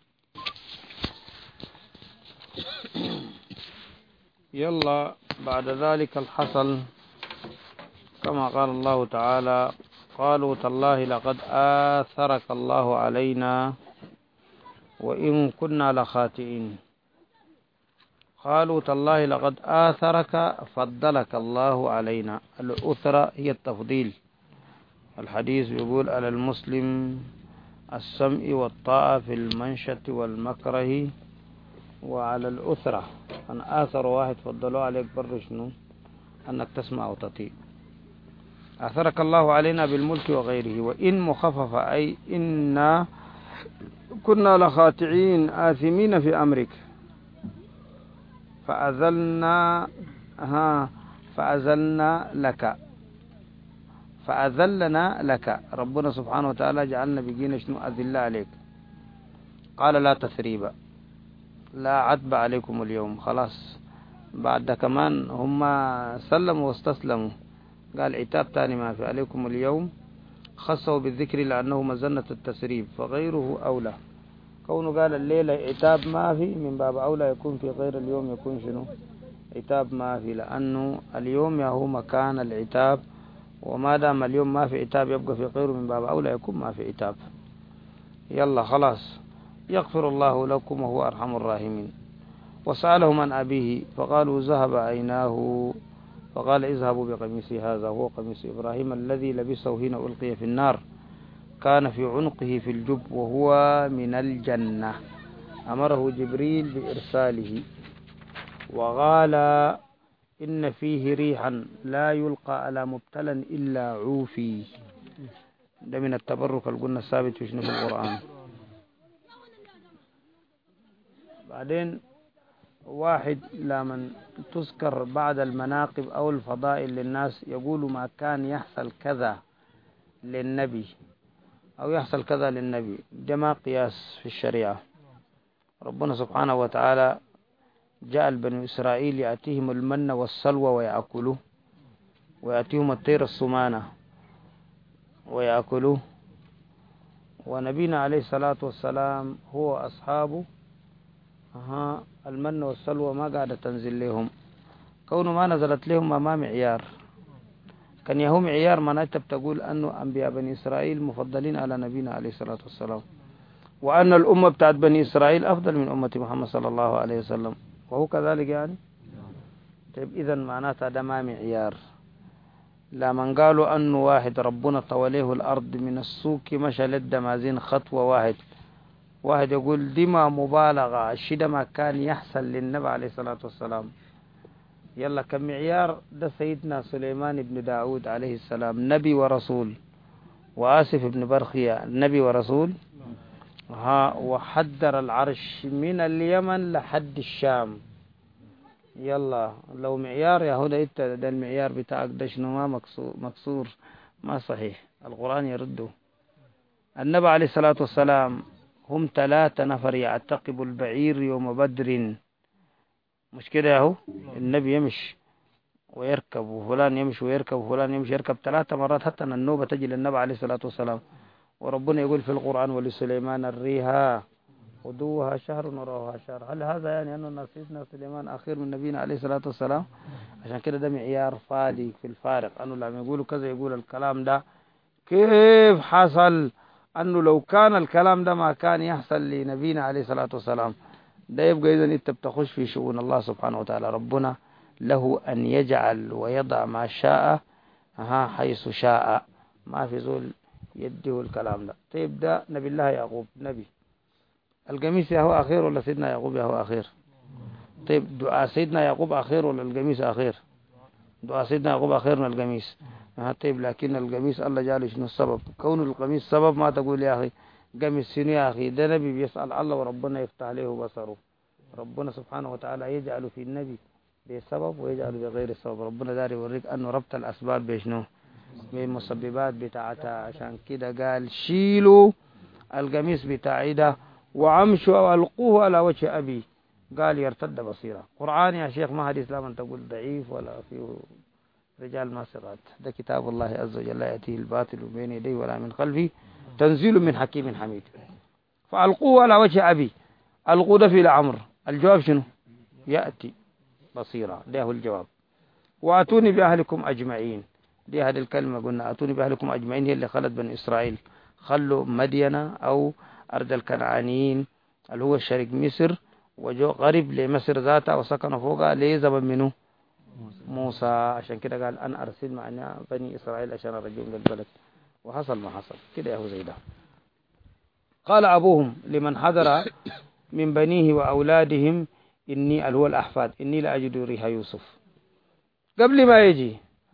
يلا بعد ذلك الحصل كما قال الله تعالى قالوا تالله لقد آثرك الله علينا وإن كنا لخاطئين. قالوا تالله لقد آثرك فضلك الله علينا. الأثرة هي التفضيل. الحديث يقول على المسلم السمع والطاعة في المنشة والمكره وعلى الأثرة أن آثر واحد فضلوا عليك بر شنو أنك تسمع وتطيع. آثرك الله علينا بالملك وغيره. وإن مخففة أي إنا كنا لخاطئين آثمين في أمرك فأذلنا ها فأذلنا لك فأذلنا لك. ربنا سبحانه وتعالى جعلنا بقينا شنو أذل عليك. قال لا تثريب لا عتب عليكم اليوم. خلاص بعد كمان هم سلموا واستسلموا. قال عتاب تاني ما في عليكم اليوم. خصوا بالذكر لأنه مزنة التسريب فغيره أولى. كونه قال الليلة عتاب ما في من باب أولى يكون في غير اليوم يكون شنو عتاب ما في، لأنه اليوم يا هو مكان العتاب وما دام اليوم ما في عتاب يبقى في غيره من باب أولى يكون ما في عتاب. يلا خلاص، يغفر الله لكم وهو أرحم الراحمين. وسألهم عن أبيه فقالوا ذهب عيناه، فقال اذهبوا بقميصي هذا هو قميص إبراهيم الذي لبسه حين ألقي في النار، كان في عنقه في الجب وهو من الجنة. أمره جبريل بإرساله وقال إن فيه ريحا لا يلقى على مبتلى إلا عوفي. ده من التبرك اللي قلنا الثابت في شنو في القرآن. بعدين واحد لمن تذكر بعد المناقب أو الفضائل للناس يقول ما كان يحصل كذا للنبي أو يحصل كذا للنبي، ده ما قياس في الشريعة. ربنا سبحانه وتعالى جعل بني إسرائيل يأتيهم المن والسلوى ويأكلوه، ويأتيهم الطير السمانة ويأكلوه، ونبينا عليه الصلاة والسلام هو أصحابه أها المن والسلوى ما قاعدة تنزل لهم، كونه ما نزلت لهم ما معيار. كان يهو معيار معناته بتقول أنه أنبياء بني إسرائيل مفضلين على نبينا عليه الصلاة والسلام، وأن الأمة بتاعت بني إسرائيل أفضل من أمة محمد صلى الله عليه وسلم، وهو كذلك يعني. طيب إذن معناتها ده ما معيار. لا من قالوا أنه واحد ربنا طوليه الأرض من السوق مشى للدمازين خطوة واحد، واحد يقول دي ما مبالغة، الشيء ده ما كان يحصل للنبي عليه الصلاة والسلام. يلا كمعيار ده سيدنا سليمان بن داود عليه السلام نبي ورسول، وآسف بن برخية نبي ورسول، ها وحدر العرش من اليمن لحد الشام. يلا لو معيار يا هدى انت ده المعيار بتاعك ده شنو ما مكسور, مكسور ما صحيح، القرآن يرده. النبي عليه الصلاة والسلام هم ثلاثة نفر يعتقب البعير يوم بدر، مش كده ياهو؟ النبي يمشي ويركب وفلان يمشي ويركب وفلان يمشي يركب ثلاثة مرات حتى أن النوبة تجي للنبي عليه الصلاة والسلام. وربنا يقول في القرآن ولسليمان الريها غدوها شهر وراها شهر. هل هذا يعني أن سيدنا سليمان أخير من نبينا عليه الصلاة والسلام؟ عشان كده ده معيار فادي في الفارق، أنه لما يقولوا كذا يقول الكلام ده كيف حصل، أنه لو كان الكلام ده ما كان يحصل لنبينا عليه الصلاة والسلام. ده يبقى إذن أنت بتخش في شؤون الله سبحانه وتعالى. ربنا له أن يجعل ويضع ما شاء ها حيث شاء، ما في زول يديه الكلام ده. طيب ده نبي الله يعقوب نبي، القميص يا هو أخير ولا سيدنا يعقوب يا هو أخير؟ طيب دعاء سيدنا يعقوب أخير ولا القميص أخير؟ دعاء سيدنا يعقوب أخير من القميص. ها طيب لكن القميص الله جعله شنو السبب؟ كون القميص سبب ما تقول يا أخي قميص شنو يا أخي؟ ده نبي بيسأل الله وربنا يفتح عليه بصره. ربنا سبحانه وتعالى يجعل في النبي بسبب ويجعل بغير السبب. ربنا داري يوريك أنه ربط الأسباب بشنو؟ بالمسببات بتاعتها. عشان كده قال شيلوا القميص بتاعي ده وعمشوا والقوه على وجه أبي، قال يرتد بصيرة. قرآن يا شيخ ما حديث لا من تقول ضعيف ولا فيه رجال ما سقط. ده كتاب الله عز وجل لا يأتيه الباطل بين يديه ولا من خلفه تنزيل من حكيم حميد. فالقوه على وجه أبي، القوا ده في الأمر، الجواب شنو؟ يأتي بصيرة، ده هو الجواب. وأتوني بأهلكم أجمعين، دي هذه الكلمة قلنا أتوني بأهلكم أجمعين هي اللي خلت بني إسرائيل خلوا مدينة أو أرض الكنعانيين اللي هو شرق مصر وجو قريب لمصر ذاتها وسكنوا فوقها لزمن منه موسى. عشان كده قال أن أرسل معنا بني إسرائيل عشان أرجعهم للبلد، وحصل ما حصل كده يا هو زي ده. قال أبوهم لمن حضر من بنيه وأولادهم إني اللي هو الأحفاد إني لأجد ريح يوسف. قبل ما يجي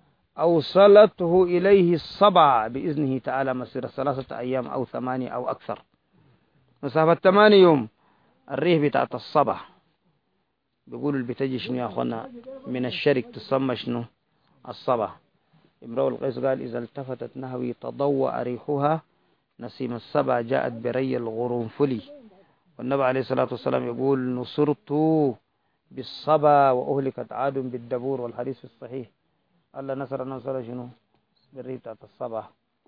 أوصلته إليه الصبع بإذنه تعالى مسيرة ثلاثة أيام أو ثمانية أو أكثر، مسافة ثمانية يوم. الريح بتاعت الصبع بيقولوا اللي بتجي شنو يا أخوانا من الشرق تسمى شنو؟ الصبع. امرؤ القيس قال إذا التفتت نهوي تضوء ريحها نسيم الصبع جاءت بري الغرنفلي. والنبي عليه الصلاة والسلام يقول نصرت بالصبا وأهلكت عاد بالدبور، والحديث في الصحيح. الله نصر نصر شنو؟ بالريح بتاعت الصبا.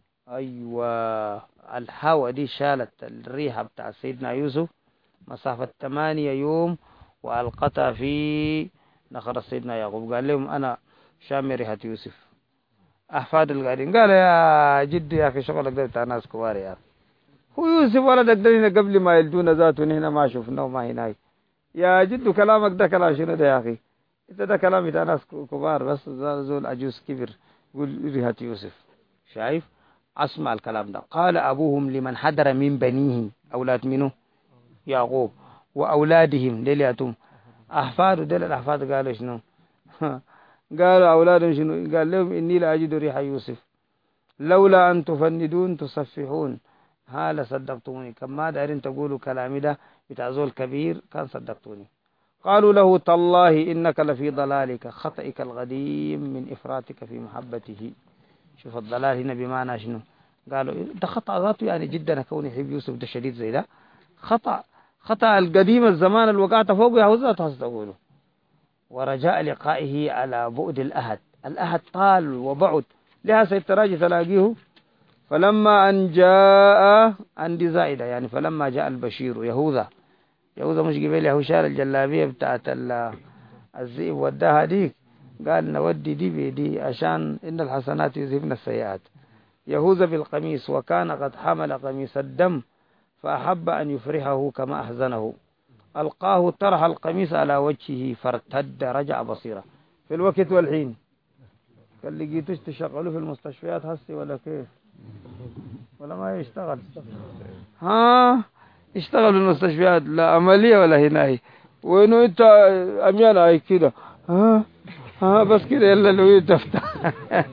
أيوة الهواء دي شالت الريحة بتاع سيدنا يوسف مسافة ثمانية يوم وألقتها في نخر سيدنا يعقوب. قال لهم أنا شامي ريحة يوسف، أحفاد القاعدين. قال يا جدي يا أخي شغلك ده بتاع ناس كبار يا أخي، هو يوسف ولدك ده هنا قبل ما يلدونا ذاته هنا ما شفناه ما هناي يا جد، كلامك ده كلام شنو ده يا أخي؟ إنت ده كلام بتاع ناس كبار، بس زول عجوز كبر يقول ريحة يوسف. شايف؟ أسمع الكلام ده. قال أبوهم لمن حضر من بنيه، أولاد منه يعقوب، وأولادهم ديلياتهم أحفاد ديل الأحفاد. قالوا شنو؟ قالوا أولادهم شنو؟ قال لهم إني لا أجد ريح يوسف لولا أن تفندون تصفحون. هلا صدقتوني، كما دارين تقولوا كلامي ده بتاع زول كبير كان صدقتوني. قالوا له تالله إنك لفي ضلالك خطئك القديم من إفراطك في محبته. شوف الضلال هنا بمعنى شنو؟ قالوا ده خطأ ذاته يعني جدا كون يحب يوسف ده شديد زي ده خطأ، خطأ القديم الزمان الوقعت فوق يهوزات تقولوا. ورجاء لقائه على بعد الأهد، الأهد طال وبعد لها سيتراجي تلاقيه. فلما أن جاء عندي زائدة يعني فلما جاء البشير يهوذا، يهوذا مش قبيل يهوشار الجلابية بتاعت الذئب وداها ديك، قال نودي دي بيدي عشان إن الحسنات يذهبن السيئات. يهوذا بالقميص وكان قد حمل قميص الدم فأحب أن يفرحه كما أحزنه، ألقاه طرح القميص على وجهه فارتد رجع بصيرا. في الوقت والحين قال لقيتوش تشغلوا في المستشفيات هسي ولا كيف؟ ولا ما يشتغل؟ ها يشتغل في المستشفيات لا عملية ولا هناي، وينو انت اميان هاي كده ها ها بس كده يلا لو تفتح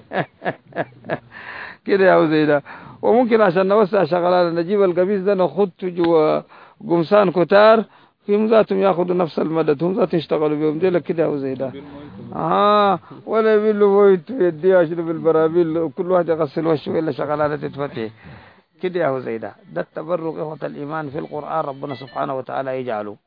كده يا زي ده. وممكن عشان نوسع شغلنا نجيب القميص ده نخط جوا قمصان كتار هم ذاتهم ياخذوا نفس المدد، هم ذاتهم يشتغلوا بهم دي كده زي ده. اه ولا يبلوا ويت يديها شنو بالبرابيل كل واحد يغسل وشه الا شغلانه تتفتح كده يا زي ده. ده التبرك إخوة الإيمان في القرآن ربنا سبحانه وتعالى يجعله.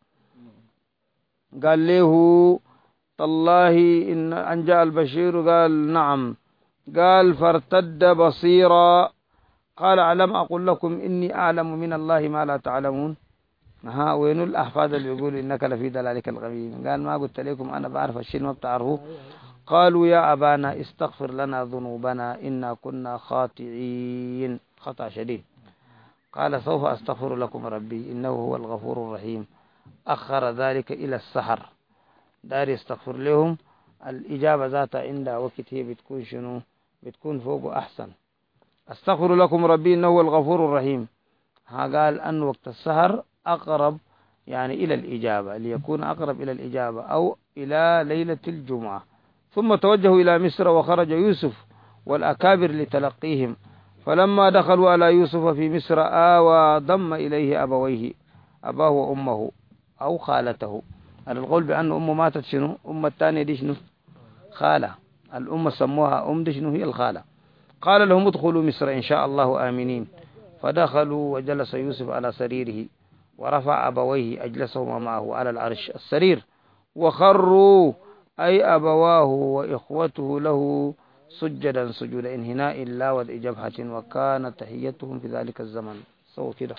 قال له تالله إن أن جاء البشير قال نعم، قال فارتد بصيرا قال ألم أقول لكم إني أعلم من الله ما لا تعلمون. ها وين الأحفاد اللي يقول إنك لفي دلالك القديم؟ قال ما قلت لكم أنا بعرف الشيء ما بتعرفوه. قالوا يا أبانا استغفر لنا ذنوبنا إنا كنا خاطئين، خطأ شديد. قال سوف أستغفر لكم ربي إنه هو الغفور الرحيم. أخر ذلك إلى السحر، دار يستغفر لهم. الإجابة ذاتها عند وقت هي بتكون شنو؟ بتكون فوق أحسن. أستغفر لكم ربي إنه هو الغفور الرحيم. ها قال أن وقت السحر أقرب يعني إلى الإجابة، ليكون أقرب إلى الإجابة أو إلى ليلة الجمعة. ثم توجهوا إلى مصر وخرج يوسف والأكابر لتلقيهم. فلما دخلوا على يوسف في مصر آوى ضم إليه أبويه، أباه وأمه أو خالته. على القول بأن أمه ماتت شنو؟ أم الثانية دي شنو؟ خالة. الأم سموها أم دي شنو؟ هي الخالة. قال لهم ادخلوا مصر إن شاء الله آمنين. فدخلوا وجلس يوسف على سريره ورفع أبويه أجلسهما معه على العرش السرير وخروا أي أبواه وإخوته له سجدا سجود انهناء لا وجبهة، وكانت تحيتهم في ذلك الزمن سووا كده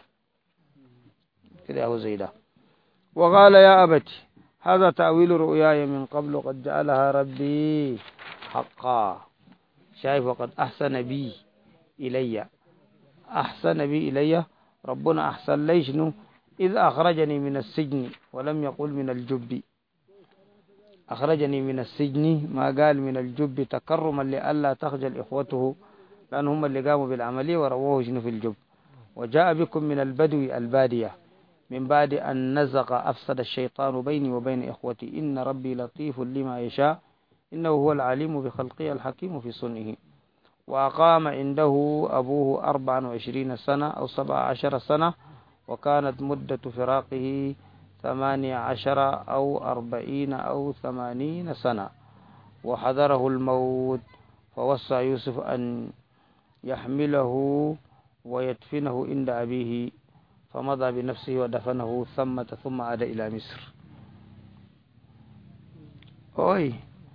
كده هو زي ده. وقال يا أبت هذا تأويل رؤياي من قبل قد جعلها ربي حقا. شايف وقد أحسن بي إلي، أحسن بي إلي ربنا أحسن لي شنو؟ إذ أخرجني من السجن ولم يقل من الجب. أخرجني من السجن ما قال من الجب تكرما لألا تخجل إخوته لأن هم اللي قاموا بالعملية ورووه شنو في الجب. وجاء بكم من البدو البادية من بعد أن نزغ أفسد الشيطان بيني وبين إخوتي إن ربي لطيف لما يشاء إنه هو العليم بخلقه الحكيم في صنعه. وأقام عنده أبوه أربعا وعشرين سنة أو سبع عشر سنة، وكانت مدة فراقه ثمانية عشر أو أربعين أو ثمانين سنة. وحضره الموت فوصى يوسف أن يحمله ويدفنه عند أبيه، فمضى بنفسه ودفنه ثمة ثم عاد إلى مصر. أوي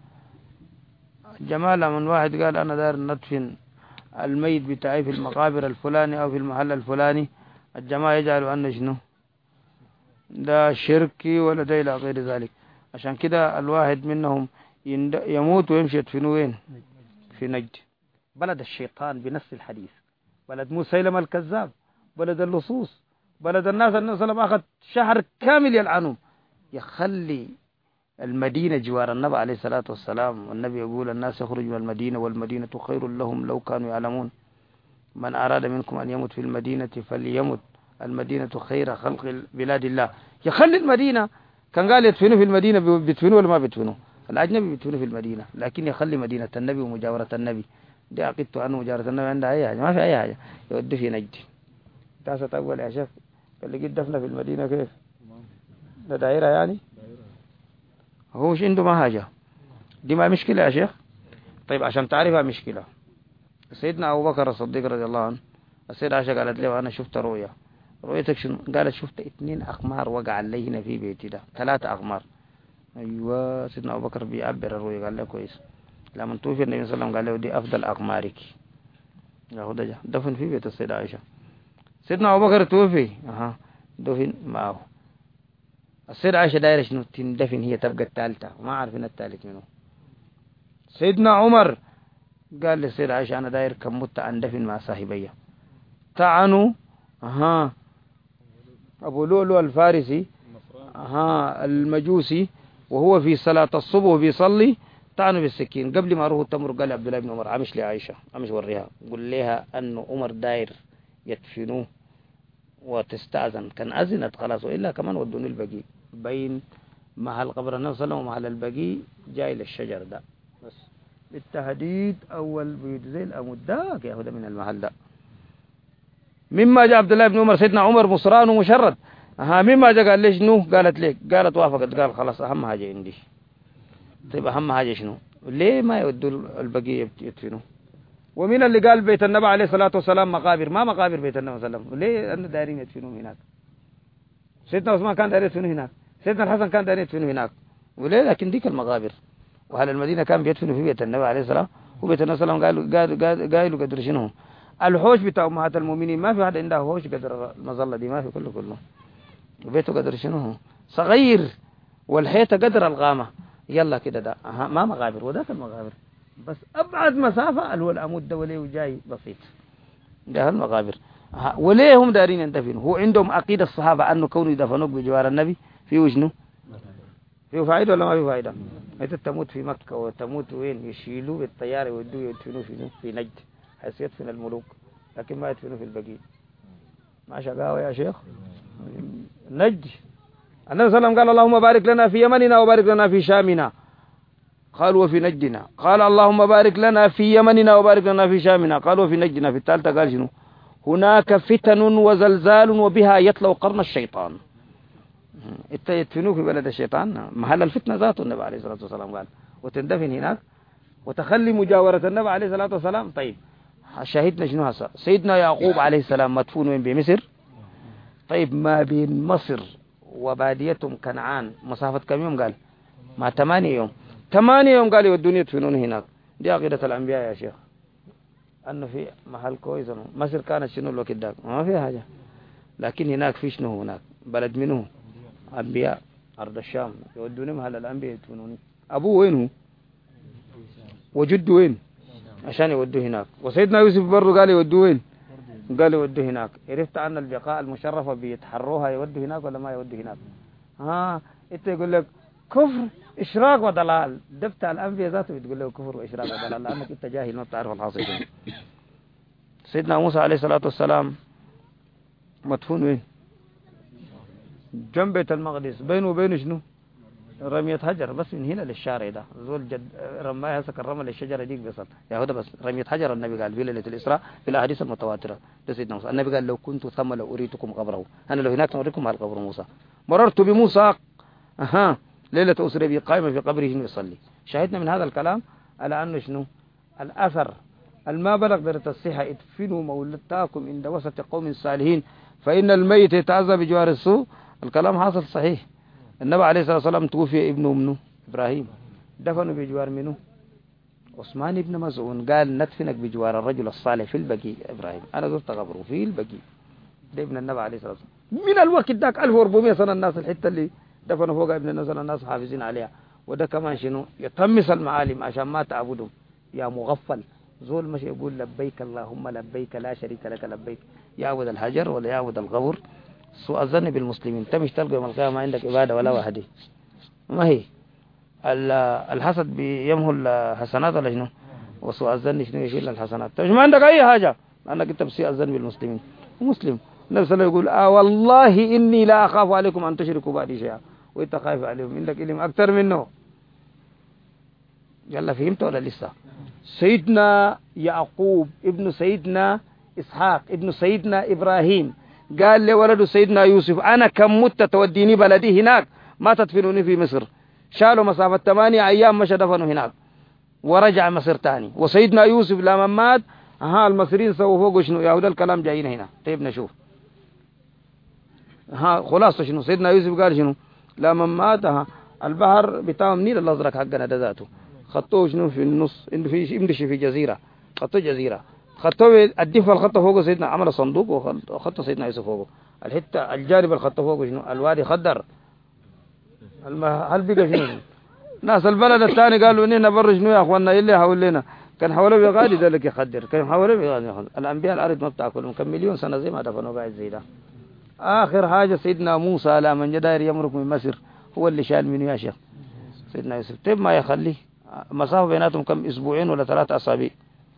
جمال من واحد قال أنا دار ندفن الميت بتاعي في المقابر الفلاني أو في المحل الفلاني، الجماعة يجعلوا أنه شنو ده شركي ولا ده إلى غير ذلك. عشان كده الواحد منهم يموت ويمشي يدفنوا وين؟ في نجد. بلد الشيطان بنفس الحديث، بلد مسيلمة الكذاب، بلد اللصوص، بلد الناس النبي صلى الله عليه وسلم أخذ شهر كامل يلعنهم. يخلي المدينة جوار النبي عليه الصلاة والسلام، والنبي يقول الناس يخرج من المدينة والمدينة خير لهم لو كانوا يعلمون، من أراد منكم أن يمت في المدينة فليمت، المدينة خير خلق بلاد الله. يخلي المدينة، كان قال يدفنوا في المدينة، بيدفنوا ولا ما بيدفنوا؟ الأجنبي بيدفنوا في المدينة، لكن يخلي مدينة النبي ومجاورة النبي. دي عقدت أنه مجاورة النبي عندها أي حاجة، ما في أي حاجة، يودي في نجد. تاسة أول يا شيخ اللي قد دفنه في المدينة كيف؟ ده دائرة يعني؟ هو مش عنده ما حاجة، دي ما مشكلة يا شيخ. طيب عشان تعرفها مشكلة، سيدنا أبو بكر الصديق رضي الله عنه، السيدة عائشة قالت له أنا شفت رؤيا. رؤيتك شنو؟ قالت شفت اثنين أقمار وقع عليهن في بيتي ده، ثلاثة أقمار. أيوة سيدنا أبو بكر بيعبر الرؤيا، قال له كويس. لما توفي النبي صلى الله عليه وسلم قال له دي أفضل أقمارك، ياخدها دفن في بيت السيدة عائشة. سيدنا أبو بكر توفي، أها دفن معه. السيدة عائشة دايرة شنو؟ تندفن هي تبقى الثالثة، ما عارفين الثالث منه. سيدنا عمر قال للسيدة عائشة أنا داير كم مت أندفن مع صاحبي. طعنوا أها أبو لؤلؤ الفارسي، أها المجوسي، وهو في صلاة الصبح بيصلي، طعنوا بالسكين. قبل ما روح التمر قال عبد الله بن عمر عمش لعائشة، عمش وريها، قل لها أنه عمر داير يدفنوه وتستأذن. كان أذنت خلاص، وإلا كمان ودوني البقي بين محل قبر النبي صلى الله عليه وسلم ومحل البقي جاي للشجر ده، بس بالتهديد أول بيد زي الأمود داك ياخذ من المحل ده. مما جاء عبد الله بن عمر، سيدنا عمر مصران ومشرد. ها مما جاء قال ليش نو؟ قالت ليك، قالت وافقت، قال خلاص أهم حاجة عندي. طيب أهم حاجة شنو؟ ليه ما يودوا البقية يدفنوا؟ ومن اللي قال بيت النبي عليه الصلاة والسلام مقابر، ما مقابر بيت النبي صلى الله عليه وسلم، ليه أنه دايرين يدفنوا هناك؟ سيدنا عثمان كان داير يدفنوا هناك، سيدنا الحسن كان داير يدفنوا هناك، وليه؟ لكن ديك المقابر. وأهل المدينة كان بيدفنوا في بيت النبي عليه الصلاة والسلام، وبيت النبي صلى الله عليه وسلم قالوا قالوا قالوا قدر شنو؟ الحوش بتاع أمهات المؤمنين، ما في حد عنده حوش قدر المظلة دي، ما في، كله كله وبيته قدر شنو؟ صغير، والحيطة قدر الغامة. يلا كده ده ما مقابر، وذاك المقابر بس أبعد مسافة اللي هو العمود ده وليه وجاي بسيط، ده المقابر. وليه هم دارين يندفنوا؟ هو عندهم عقيدة الصحابة أنه كونوا يدفنوك بجوار النبي فيه وشنو؟ فيه فائدة ولا ما فيه فائدة؟ أنت تموت في مكة وتموت وين؟ يشيلوه بالطيارة ويدوه يدفنوه في في نجد، حيث يدفن الملوك، لكن ما يدفنوه في البقيع. ما شقاوة يا شيخ. نجد النبي صلى الله عليه وسلم قال اللهم بارك لنا في يمننا وبارك لنا في شامنا، قالوا وفي نجدنا. قال اللهم بارك لنا في يمننا وبارك لنا في شامنا، قالوا وفي نجدنا. في الثالثة قال شنو؟ هناك فتن وزلزال وبها يطلع قرن الشيطان. انت يدفنوه في بلد الشيطان، محل الفتنة ذاته. النبي عليه الصلاة والسلام قال وتندفن هناك وتخلي مجاورة النبي عليه الصلاة والسلام. طيب شاهدنا شنو هسه؟ سيدنا يعقوب عليه السلام مدفون وين؟ بمصر. طيب ما بين مصر وباديتهم كنعان مسافة كم يوم؟ قال ما ثمانية يوم. ثمانية يوم قال يودون يدفنون هناك. دي عقيدة الأنبياء يا شيخ، أنه في محل كويس. مصر كانت شنو الوقت ده؟ ما في حاجة، لكن هناك في شنو؟ هناك بلد منه أنبياء، أرض الشام، يودون محل الأنبياء يدفنون. أبوه وين هو؟ وجده وين؟ عشان يودوه هناك. وسيدنا يوسف برضه قال يودوه وين؟ قال يودوه هناك. عرفت أن البقاء المشرفة بيتحروها يودوه هناك ولا ما يودوه هناك؟ ها انت يقول لك كفر اشراك وضلال، دفت الانبياء ذاته بتقول له كفر واشراك وضلال، لانك انت جاهل ما بتعرف الحاصل. سيدنا موسى عليه الصلاه والسلام مدفون وين؟ جنب بيت المقدس، بينه وبينه شنو؟ رمية حجر، بس من هنا للشارع ده زول جد رماها هسه الرمل للشجره ديك بس يا هذا بس رمية حجر. النبي قال في ليله الاسراء في الاحاديث المتواتره لسيدنا موسى، النبي قال لو كنت ثم لو اريتكم قبره، انا لو هناك اوريكم على قبر موسى. مررت بموسى اها ليله اسري به قائما في قبره يصلي. شاهدنا من هذا الكلام على انه شنو الاثر الما بلغ درجه الصحه، ادفنوا مولدتاكم عند وسط قوم صالحين فان الميت يتعذب بجوار السوء. الكلام حاصل صحيح. النبي عليه الصلاة والسلام توفي ابنه منه إبراهيم، دفنوا بجوار منه عثمان بن مزعون، قال ندفنك بجوار الرجل الصالح في البقيع. إبراهيم أنا زرت قبره في البقيع، ده ابن النبي عليه الصلاة والسلام. من الوقت ذاك ألف وأربعمائة سنة الناس الحتة اللي دفنوا فوق ابن النبي الناس حافظين عليها. وده كمان شنو يطمس المعالم عشان ما تعبدهم يا مغفل زول مش يقول لبيك اللهم لبيك لا شريك لك لبيك، يعبد الحجر ولا يعبد القبر. سوء الظن بالمسلمين، تمش تلقى يوم القيامة ما عندك عبادة ولا واحدة. ما هي الحسد بيمحو الحسنات ولا شنو؟ وسوء الظن شنو يشيل الحسنات؟ تمش ما عندك أي حاجة لأنك أنت بسيء الظن بالمسلمين. مسلم النبي صلى الله عليه وسلم يقول آه والله إني لا أخاف عليكم أن تشركوا بعدي شيئا، وإنت خايف عليهم عندك علم أكثر منه. يلا فهمت ولا لسه؟ سيدنا يعقوب ابن سيدنا إسحاق ابن سيدنا إبراهيم قال لولده سيدنا يوسف أنا كم مت توديني بلدي هناك ما تدفنوني في مصر. شالوا مسافة ثمانية أيام مشى دفنوا هناك ورجع مصر تاني. وسيدنا يوسف لما مات ها المصريين سووا فوقه شنو؟ يا هذا الكلام جايين هنا. طيب نشوف ها خلاصة شنو. سيدنا يوسف قال شنو لما مات ها البحر بتاعهم نيل الأزرق حقنا ده ذاته خطوه شنو في النص في يمشي في جزيرة، خطوه جزيرة، خطوه الدفة الخطة فوقه سيدنا عمل صندوق وخطه سيدنا يوسف فوقه. الحتة الجانب الخطة فوقه شنو الوادي خضر. هل بقى شنو ناس البلد الثاني قالوا اننا بر شنو يا اخواننا اللي حوالينا كان حوله بيغادي ذلك يخدر كان حوله بيغادي يخدر. الانبياء الارض ما بتاكلهم كم مليون سنة زي ما دفنوا قاعد زي ده. اخر حاجة سيدنا موسى لما جدار يمرق من مصر هو اللي شال منه يا شيخ سيدنا يوسف. طيب ما يخليه مسافة بيناتهم كم اسبوعين ولا ثلاثة اسابيع،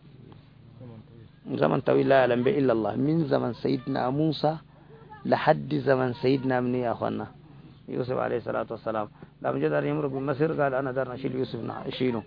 زمن طويل لا يعلم به الا الله. من زمن سيدنا موسى لحد زمن سيدنا من يا اخوانا يوسف عليه الصلاة والسلام. لما جدار يمرق من مصر قال انا دار نشيل يوسف نشيله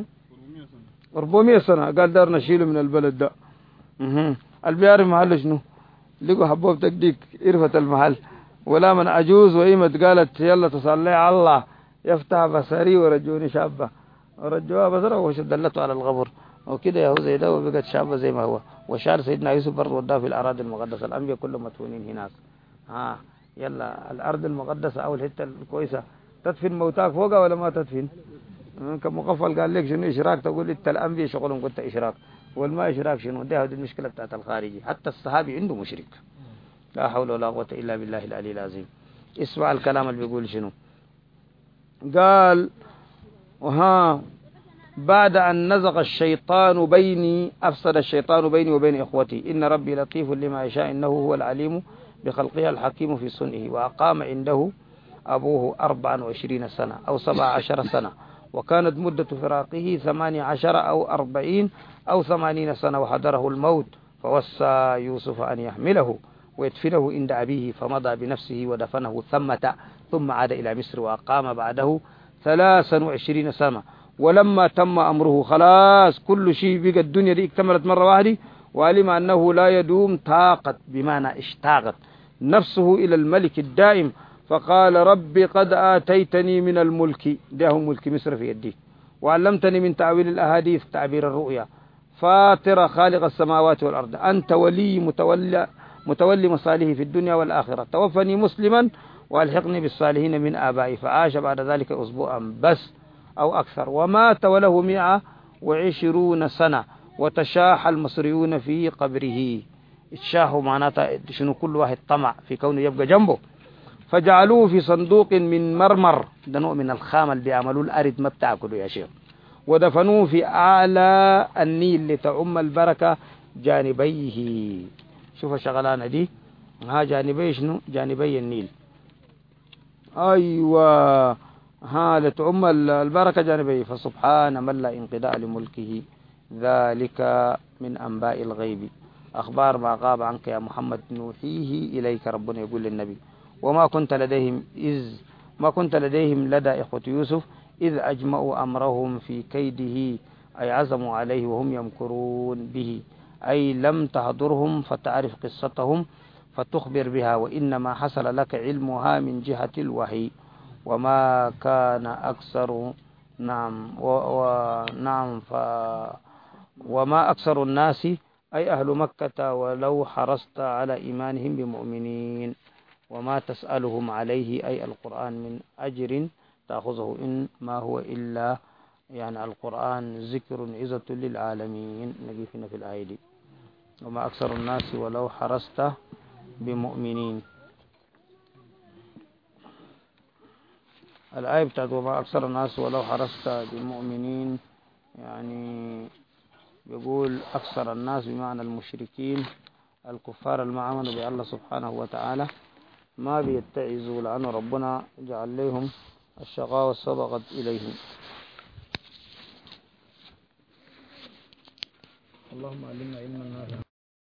أربعمائة سنة قال دار نشيله من البلد ده. البيعرف محل شنو لقوا حبوب تقديك عرفت المحل ولا من عجوز وإيمت قالت يلا تصلي على الله يفتح بصري ورجوني شابة ورجوها بصره وشدلته على الغبر وكده يهو زي ده وبقت شابة زي ما هو. وشار سيدنا يوسف برضه وداه في الأراضي المقدسة. الأنبياء كلهم مدفونين هناك. ها يلا الأرض المقدسة أو الحتة الكويسة تدفن موتاك فوقها ولا ما تدفن؟ كمقفل قال لك شنو إشراك تقول انت الأنبياء شغلهم قلت إشراك والما إشراك شنو ده هذه المشكلة بتاعت الخارجي. حتى الصحابي عنده مشرك. لا حول ولا قوة إلا بالله العلي العظيم. اسمع الكلام اللي بيقول شنو قال وها بعد أن نزغ الشيطان بيني أفسد الشيطان بيني وبين إخوتي إن ربي لطيف لما يشاء إنه هو العليم بخلقه الحكيم في صنعه. وأقام عنده أبوه أربعا وعشرين سنة أو سبع عشر سنة وكانت مدة فراقه ثمانية عشر أو أربعين أو ثمانين سنة وحضره الموت فوصى يوسف أن يحمله ويدفنه عند أبيه فمضى بنفسه ودفنه ثمة ثم عاد إلى مصر وأقام بعده ثلاثا وعشرين سنة. ولما تم أمره خلاص كل شيء بقى الدنيا دي اكتملت مرة واحدة وعلم أنه لا يدوم طاقت بمعنى اشتاقت نفسه إلى الملك الدائم فقال ربي قد آتيتني من الملك ده هو ملك مصر في يدي وعلمتني من تعويل الأحاديث تعبير الرؤيا فاطر خالق السماوات والأرض أنت ولي متولى متولي مصالحي في الدنيا والآخرة توفني مسلما والحقني بالصالحين من آبائي. فعاش بعد ذلك أسبوعا بس أو أكثر ومات وله مئة وعشرون سنة وتشاح المصريون في قبره. الشاح معناته شنو كل واحد طمع في كونه يبقى جنبه فجعلوه في صندوق من مرمر ده نوع من الخام اللي بيعملوه الأرض ما بتاكله يا شيخ ودفنوه في أعلى النيل لتعم البركة جانبيه. شوف الشغلانة دي ها جانبي شنو جانبي النيل أيوة ها لتعم البركة جانبيه. فسبحان من لا انقضاء لملكه ذلك من أنباء الغيب أخبار ما غاب عنك يا محمد نوحيه إليك. ربنا يقول للنبي وما كنت لديهم إذ ما كنت لديهم لدى إخوة يوسف إذ أجمعوا أمرهم في كيده أي عزموا عليه وهم يمكرون به أي لم تحضرهم فتعرف قصتهم فتخبر بها وإنما حصل لك علمها من جهة الوحي وما كان أكثر نعم ونعم ف وما أكثر الناس أي أهل مكة ولو حرصت على إيمانهم بمؤمنين وما تسألهم عليه أي القرآن من أجر تأخذه إن ما هو إلا يعني القرآن ذكر عزة للعالمين. نجي فينا في الآية دي وما أكثر الناس ولو حرصت بمؤمنين. الآية بتاعت وما أكثر الناس ولو حرصت بمؤمنين يعني بيقول أكثر الناس بمعنى المشركين الكفار المعامل بالله سبحانه وتعالى ما بيتعزوا لأنه ربنا جعل لهم الشقاوة سبقت إليهم. اللهم علمنا علما نافعا.